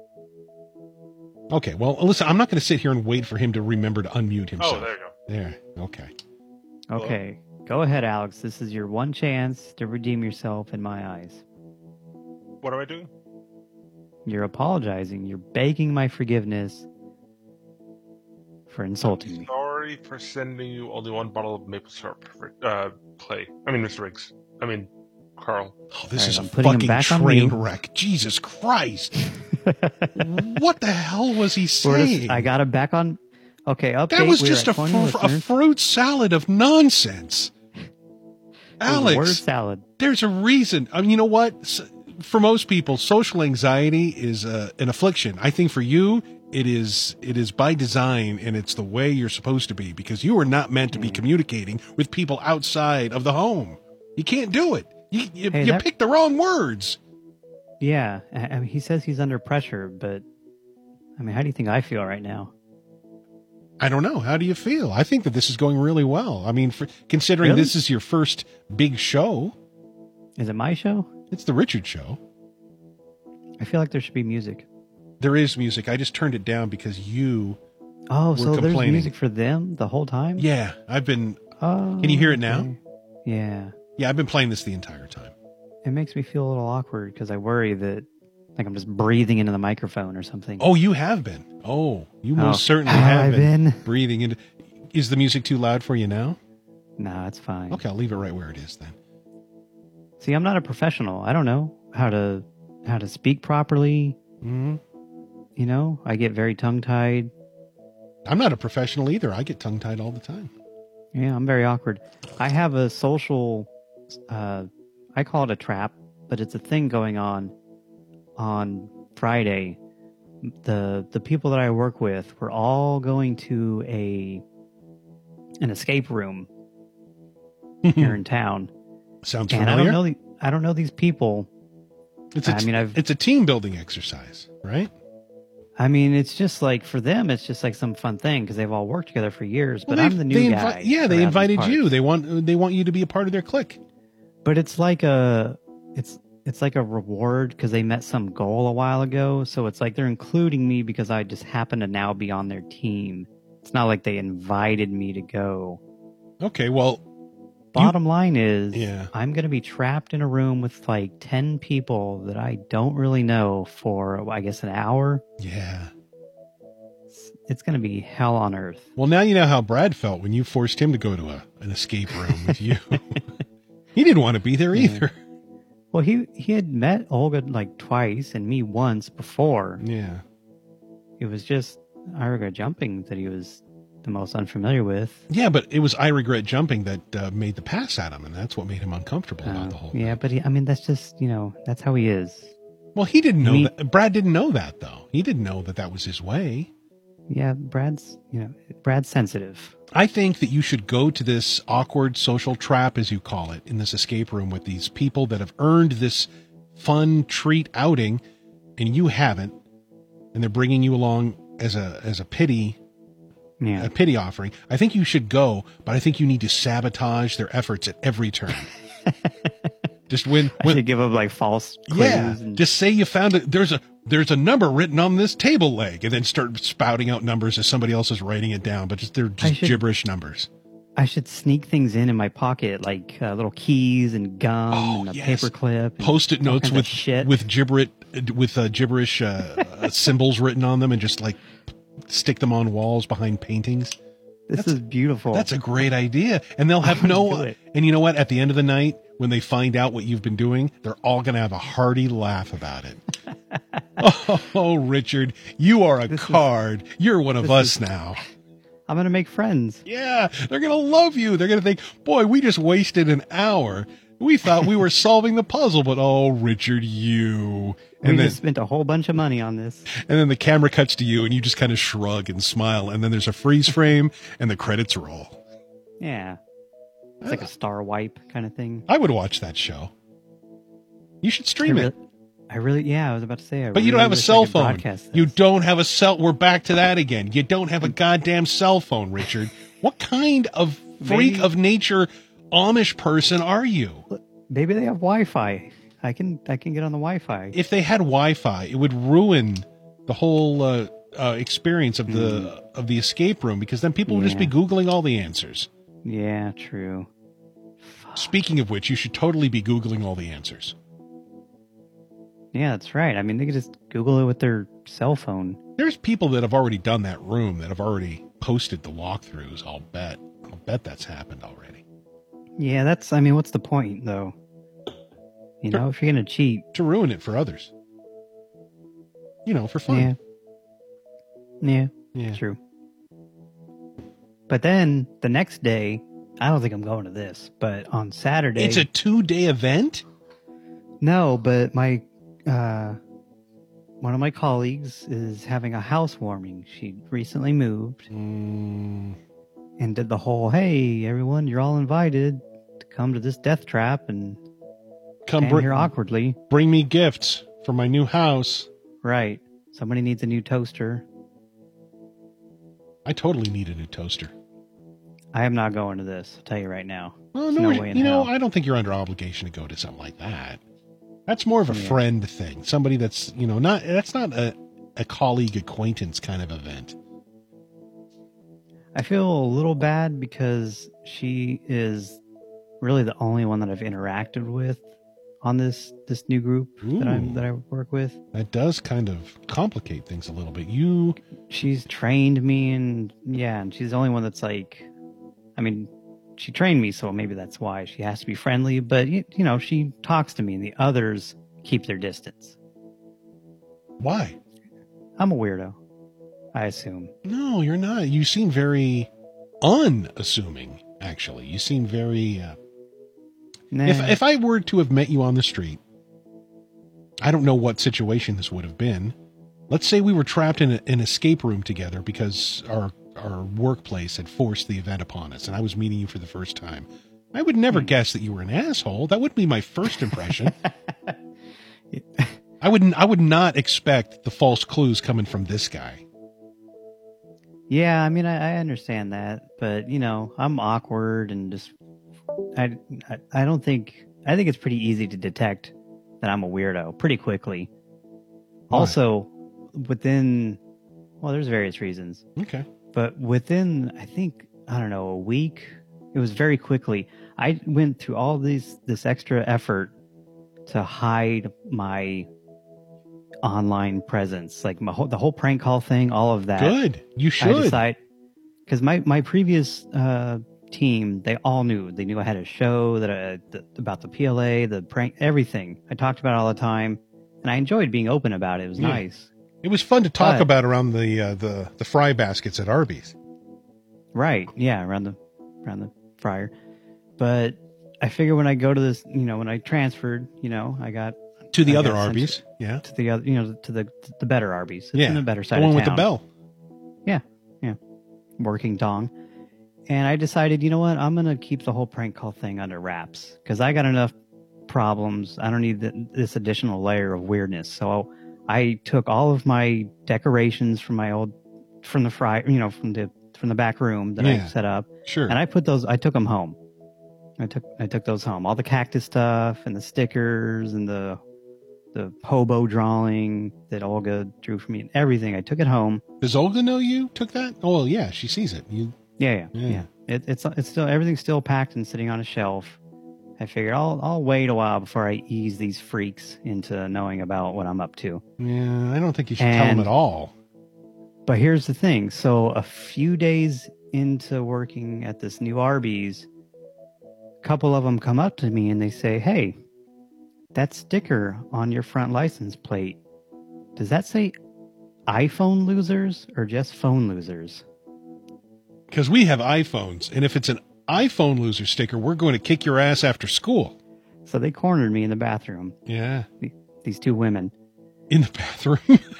Okay, well, listen, I'm not going to sit here and wait for him to remember to unmute himself. Oh, there you go. There, okay. Okay, go ahead, Alex. This is your one chance to redeem yourself in my eyes. What am I doing? You're apologizing. You're begging my forgiveness for insulting me. Sorry for sending you only one bottle of maple syrup for Clay. I mean, Mr. Riggs. I mean, Carl. Oh, this is a fucking train wreck. Jesus Christ. What the hell was he saying? I got him back on. Okay, update. That was just a fruit salad of nonsense. Alex, word salad. There's a reason. I mean, you know what? For most people, social anxiety is an affliction. I think for you, it is by design, and it's the way you're supposed to be, because you are not meant to be communicating with people outside of the home. You can't do it. You picked the wrong words. Yeah, I mean, he says he's under pressure, but I mean, how do you think I feel right now? I don't know. How do you feel? I think that this is going really well. I mean, considering Really? this is your first big show. Is it my show? It's the Richard Show. I feel like there should be music. There is music. I just turned it down because you Oh, were so there's complaining. music for them the whole time? Yeah, I've been... Oh, Can you hear it now? okay. Yeah. Yeah, I've been playing this the entire time. It makes me feel a little awkward because I worry that like I'm just breathing into the microphone or something. Oh, you have been. Oh, you most certainly have have I been been? breathing into... Is the music too loud for you now? No, it's fine. Okay, I'll leave it right where it is then. See, I'm not a professional. I don't know how to speak properly. Mm-hmm. You know, I get very tongue-tied. I'm not a professional either. I get tongue-tied all the time. Yeah, I'm very awkward. I have a social, I call it a trap, but it's a thing going on Friday. The people that I work with, we're all going to an escape room here in town. Sounds and familiar. I don't know these people. It's a team building exercise, right? I mean, it's just like for them, it's just like some fun thing because they've all worked together for years. But Well, I'm the new guy. Yeah, they around invited these you. parts. They want you to be a part of their clique. But it's like it's like a reward because they met some goal a while ago. So it's like they're including me because I just happen to now be on their team. It's not like they invited me to go. Okay, well, bottom line is, Yeah. I'm going to be trapped in a room with like 10 people that I don't really know for, I guess, an hour. Yeah. It's going to be hell on earth. Well, now you know how Brad felt when you forced him to go to an escape room with you. He didn't want to be there either. Well, he had met Olga like twice and me once before. Yeah. It was just I regret jumping that he was the most unfamiliar with. Yeah, but it was I regret jumping that made the pass at him, and that's what made him uncomfortable about the whole thing. Yeah, but I mean, that's just, that's how he is. Well, he didn't know that. Brad didn't know that, though. He didn't know that was his way. Yeah, Brad's sensitive. I think that you should go to this awkward social trap, as you call it, in this escape room with these people that have earned this fun treat outing, and you haven't, and they're bringing you along as a pity offering. I think you should go, but I think you need to sabotage their efforts at every turn. Just I should give them like false clues. Yeah, just say you found it. There's a number written on this table leg, and then start spouting out numbers as somebody else is writing it down, but they're just gibberish numbers. I should sneak things in my pocket, like little keys and gum and a paperclip. Post-it notes with gibberish symbols written on them, and just like stick them on walls behind paintings. This is beautiful. That's a great idea, and they'll have and you know what? At the end of the night, when they find out what you've been doing, they're all going to have a hearty laugh about it. Oh, Richard, you are a card. You're one of us now. I'm going to make friends. Yeah, they're going to love you. They're going to think, boy, we just wasted an hour. We thought we were solving the puzzle, but oh, Richard, you. And we just spent a whole bunch of money on this. And then the camera cuts to you, and you just kind of shrug and smile, and then there's a freeze frame, and the credits roll. Yeah. It's like a star wipe kind of thing. I would watch that show. You should stream it. I was about to say. But you don't have a cell phone. You don't have a cell. We're back to that again. You don't have a goddamn cell phone, Richard. What kind of freak of nature Amish person are you? Maybe they have Wi-Fi. I can get on the Wi-Fi. If they had Wi-Fi, it would ruin the whole experience of the escape room, because then people would just be Googling all the answers. Yeah, true. Speaking of which, you should totally be Googling all the answers. Yeah, that's right. I mean, they could just Google it with their cell phone. There's people that have already done that room, that have already posted the walkthroughs, I'll bet. I'll bet that's happened already. Yeah, what's the point, though? If you're going to cheat. To ruin it for others. For fun. Yeah, true. But then, the next day, I don't think I'm going to this, but on Saturday... It's a 2-day event? No, but one of my colleagues is having a housewarming. She recently moved. And did the whole, hey, everyone, you're all invited to come to this death trap and come here awkwardly. Bring me gifts for my new house. Right. Somebody needs a new toaster. I totally need a new toaster. I am not going to this. I'll tell you right now. Well, There's no way in hell. I don't think you're under obligation to go to something like that. That's more of a friend thing. Somebody that's, that's not a colleague acquaintance kind of event. I feel a little bad because she is really the only one that I've interacted with on this new group that I work with. That does kind of complicate things a little bit. She's trained me, and she's the only one that's like, I mean, she trained me, so maybe that's why she has to be friendly. But she talks to me, and the others keep their distance. Why? I'm a weirdo, I assume. No, you're not. You seem very unassuming. Actually, you seem very. Nah. If I were to have met you on the street, I don't know what situation this would have been. Let's say we were trapped in an escape room together because our workplace had forced the event upon us, and I was meeting you for the first time. I would never guess that you were an asshole. That would be my first impression. I would not expect the false clues coming from this guy. Yeah, I mean, I understand that, but I'm awkward and just I think it's pretty easy to detect that I'm a weirdo pretty quickly. Why? Also, there's various reasons. Okay. But within, a week, it was very quickly. I went through all this extra effort to hide my online presence, like the whole prank call thing, all of that. Good. You should. Because my previous team, they all knew. They knew I had a show about the PLA, the prank, everything. I talked about it all the time, and I enjoyed being open about it. It was nice. It was fun to talk about around the fry baskets at Arby's. Right. Yeah, around the fryer. But I figure when I go to this, when I transferred, I got to the other Arby's. Yeah. To the other, to the better Arby's. It's in the better side the one of with town. the bell. Yeah. Yeah. Working dong. And I decided, you know what? I'm going to keep the whole prank call thing under wraps because I got enough problems. I don't need this additional layer of weirdness. So I took all of my decorations from the fry, from the back room that I set up. Sure. And I took them home. I took those home. All the cactus stuff and the stickers and the hobo drawing that Olga drew for me and everything. I took it home. Does Olga know you took that? Oh, well, yeah, she sees it. Yeah. It's still, everything's still packed and sitting on a shelf. I figured I'll wait a while before I ease these freaks into knowing about what I'm up to. Yeah, I don't think you should tell them at all. But here's the thing. So a few days into working at this new Arby's, a couple of them come up to me and they say, "Hey, that sticker on your front license plate, does that say iPhone losers or just phone losers?" Because we have iPhones, and if it's an iPhone loser sticker, we're going to kick your ass after school. So they cornered me in the bathroom. Yeah. These two women. In the bathroom?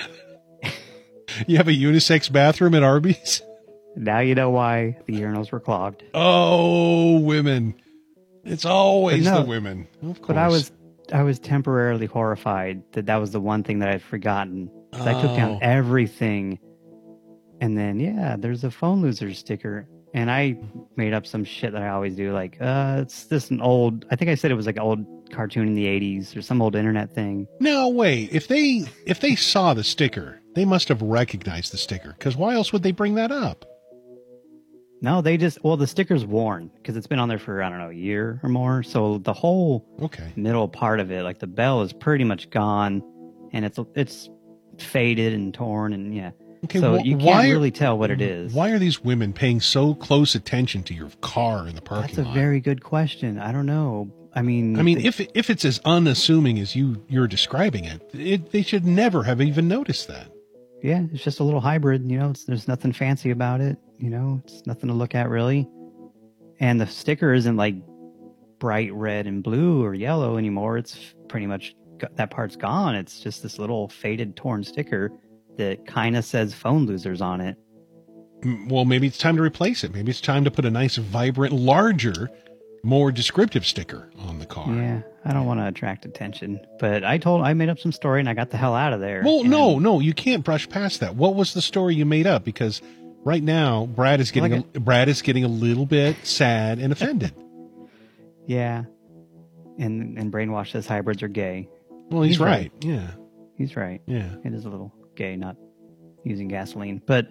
You have a unisex bathroom at Arby's? Now you know why the urinals were clogged. Oh, women. It's always the women. Of course. But I was temporarily horrified that was the one thing that I'd forgotten. So I took down everything. And then, there's a phone loser sticker. And I made up some shit that I always do. Like, it's just an old, I think I said it was like an old cartoon in the 80s or some old internet thing. No, wait. If they saw the sticker, they must have recognized the sticker. Because why else would they bring that up? No, the sticker's worn because it's been on there for, a year or more. So the whole middle part of it, like the bell is pretty much gone and it's faded and torn and Okay, so you can't really tell what it is. Why are these women paying so close attention to your car in the parking lot? That's a very good question. I don't know. I mean, if it's as unassuming as you're describing it, they should never have even noticed that. Yeah, it's just a little hybrid. There's nothing fancy about it. It's nothing to look at really. And the sticker isn't like bright red and blue or yellow anymore. It's pretty much that part's gone. It's just this little faded, torn sticker that kind of says phone losers on it. Well, maybe it's time to replace it. Maybe it's time to put a nice, vibrant, larger, more descriptive sticker on the car. Yeah, I don't want to attract attention. But I made up some story and I got the hell out of there. Well, no, you can't brush past that. What was the story you made up? Because Right now, Brad is getting a little bit sad and offended. Yeah. And brainwashed as hybrids are gay. Well, he's right. Yeah. He's right. Yeah. It is a little gay not using gasoline. But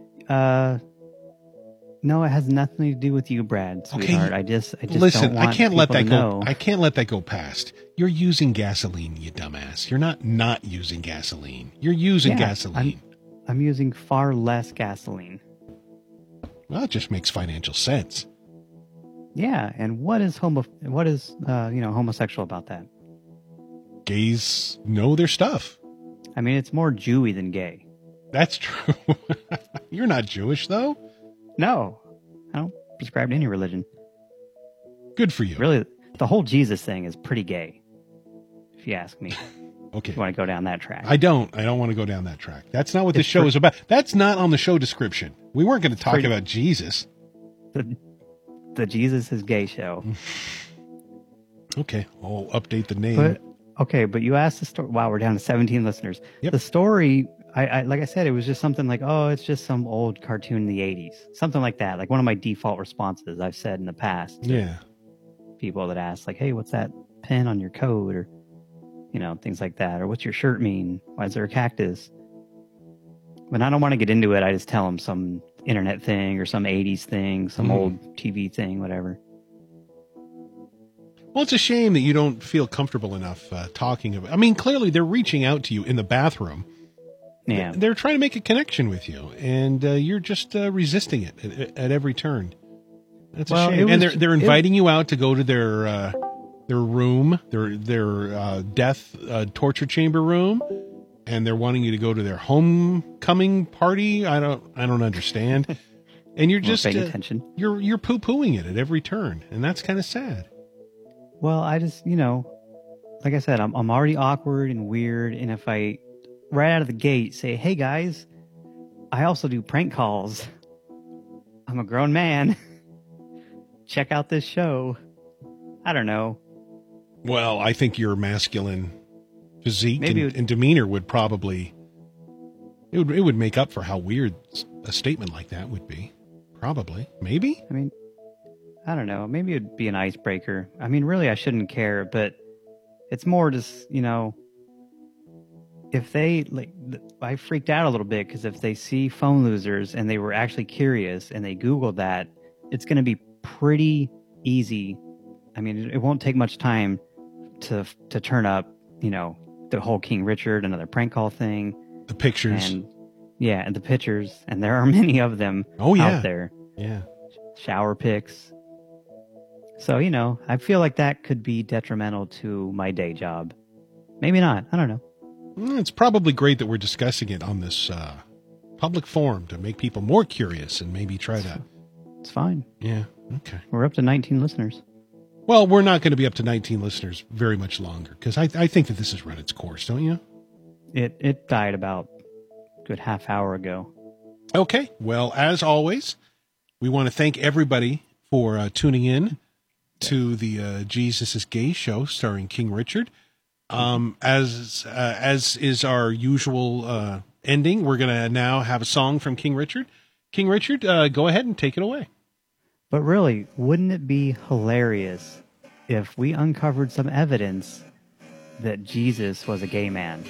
no, it has nothing to do with you, Brad, sweetheart. Okay. I just listen, don't want I can't let that go. I can't let that go past. You're using gasoline, you dumbass. You're not using gasoline. You're using gasoline. I'm using far less gasoline. Well, it just makes financial sense. Yeah, and what is homosexual about that? Gays know their stuff. I mean, it's more Jewy than gay. That's true. You're not Jewish, though. No, I don't prescribe to any religion. Good for you. Really, the whole Jesus thing is pretty gay, if you ask me. Okay. If you want to go down that track. I don't want to go down that track. That's not what this show is about. That's not on the show description. We weren't going to talk about Jesus. The Jesus is Gay show. Okay, I'll update the name. But you asked the story. Wow, we're down to 17 listeners. Yep. The story, I like I said, it was just something like, oh, it's just some old cartoon in the 80s. Something like that. Like one of my default responses I've said in the past. Yeah. People that ask, like, hey, what's that pin on your coat? Or, things like that. Or what's your shirt mean? Why is there a cactus? When I don't want to get into it, I just tell them some internet thing or some 80s thing, some old TV thing, whatever. Well, it's a shame that you don't feel comfortable enough talking about it. I mean, clearly they're reaching out to you in the bathroom. Yeah. They're trying to make a connection with you, and you're just resisting it at every turn. That's a shame. And they're inviting you out to go to their room, their death torture chamber room. And they're wanting you to go to their homecoming party. I don't understand. And you're just paying attention. You're poo-pooing it at every turn, and that's kind of sad. Well, I just like I said, I'm already awkward and weird, and if I right out of the gate say, "Hey guys, I also do prank calls. I'm a grown man. Check out this show." I don't know. Well, I think your masculine physique and demeanor would probably it would make up for how weird a statement like that would be. Probably. Maybe. I mean, I don't know. Maybe it'd be an icebreaker. I mean, really, I shouldn't care, but it's more just, if they, I freaked out a little bit because if they see phone losers and they were actually curious and they Google that, it's going to be pretty easy. I mean, it won't take much time to turn up, the whole King Richard, another prank call thing. The pictures. And the pictures. And there are many of them out there. Yeah. Shower pics. So, I feel like that could be detrimental to my day job. Maybe not. I don't know. It's probably great that we're discussing it on this public forum to make people more curious and maybe try to... It's fine. Yeah. Okay. We're up to 19 listeners. Well, we're not going to be up to 19 listeners very much longer because I think that this has run its course, don't you? It died about a good half hour ago. Okay. Well, as always, we want to thank everybody for tuning in to the Jesus is Gay show starring King Richard. As is our usual ending, we're going to now have a song from King Richard. King Richard, go ahead and take it away. But really, wouldn't it be hilarious if we uncovered some evidence that Jesus was a gay man?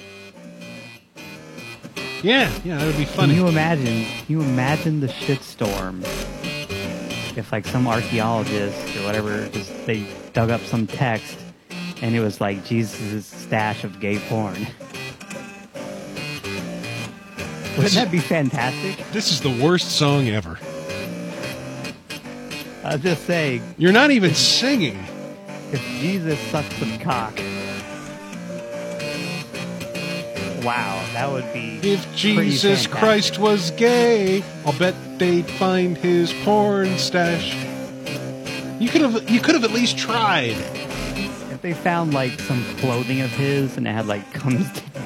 Yeah, that would be funny. Can you imagine the shitstorm if some archaeologist or whatever, they dug up some text and it was like Jesus' stash of gay porn? Wouldn't that be fantastic? This is the worst song ever. I'll just say... You're not even singing. If Jesus sucked some cock... Wow, that would be... If Jesus Christ was gay, I'll bet they'd find his porn stash. You could have at least tried. If they found some clothing of his and it had comes...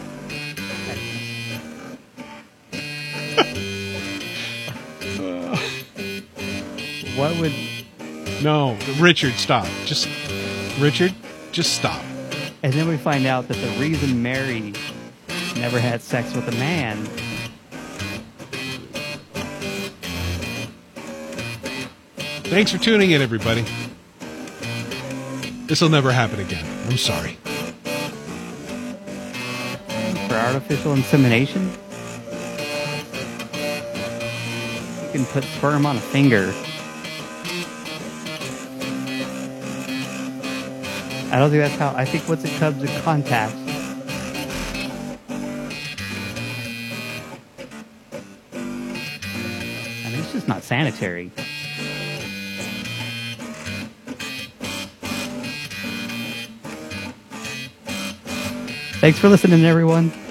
What would... No, Richard, stop. Richard, just stop. And then we find out that the reason Mary never had sex with a man Thanks for tuning in, everybody. This will never happen again. I'm sorry. For artificial insemination? You can put sperm on a finger. I don't think that's how. I think once it comes in contact. I mean, it's just not sanitary. Thanks for listening, everyone.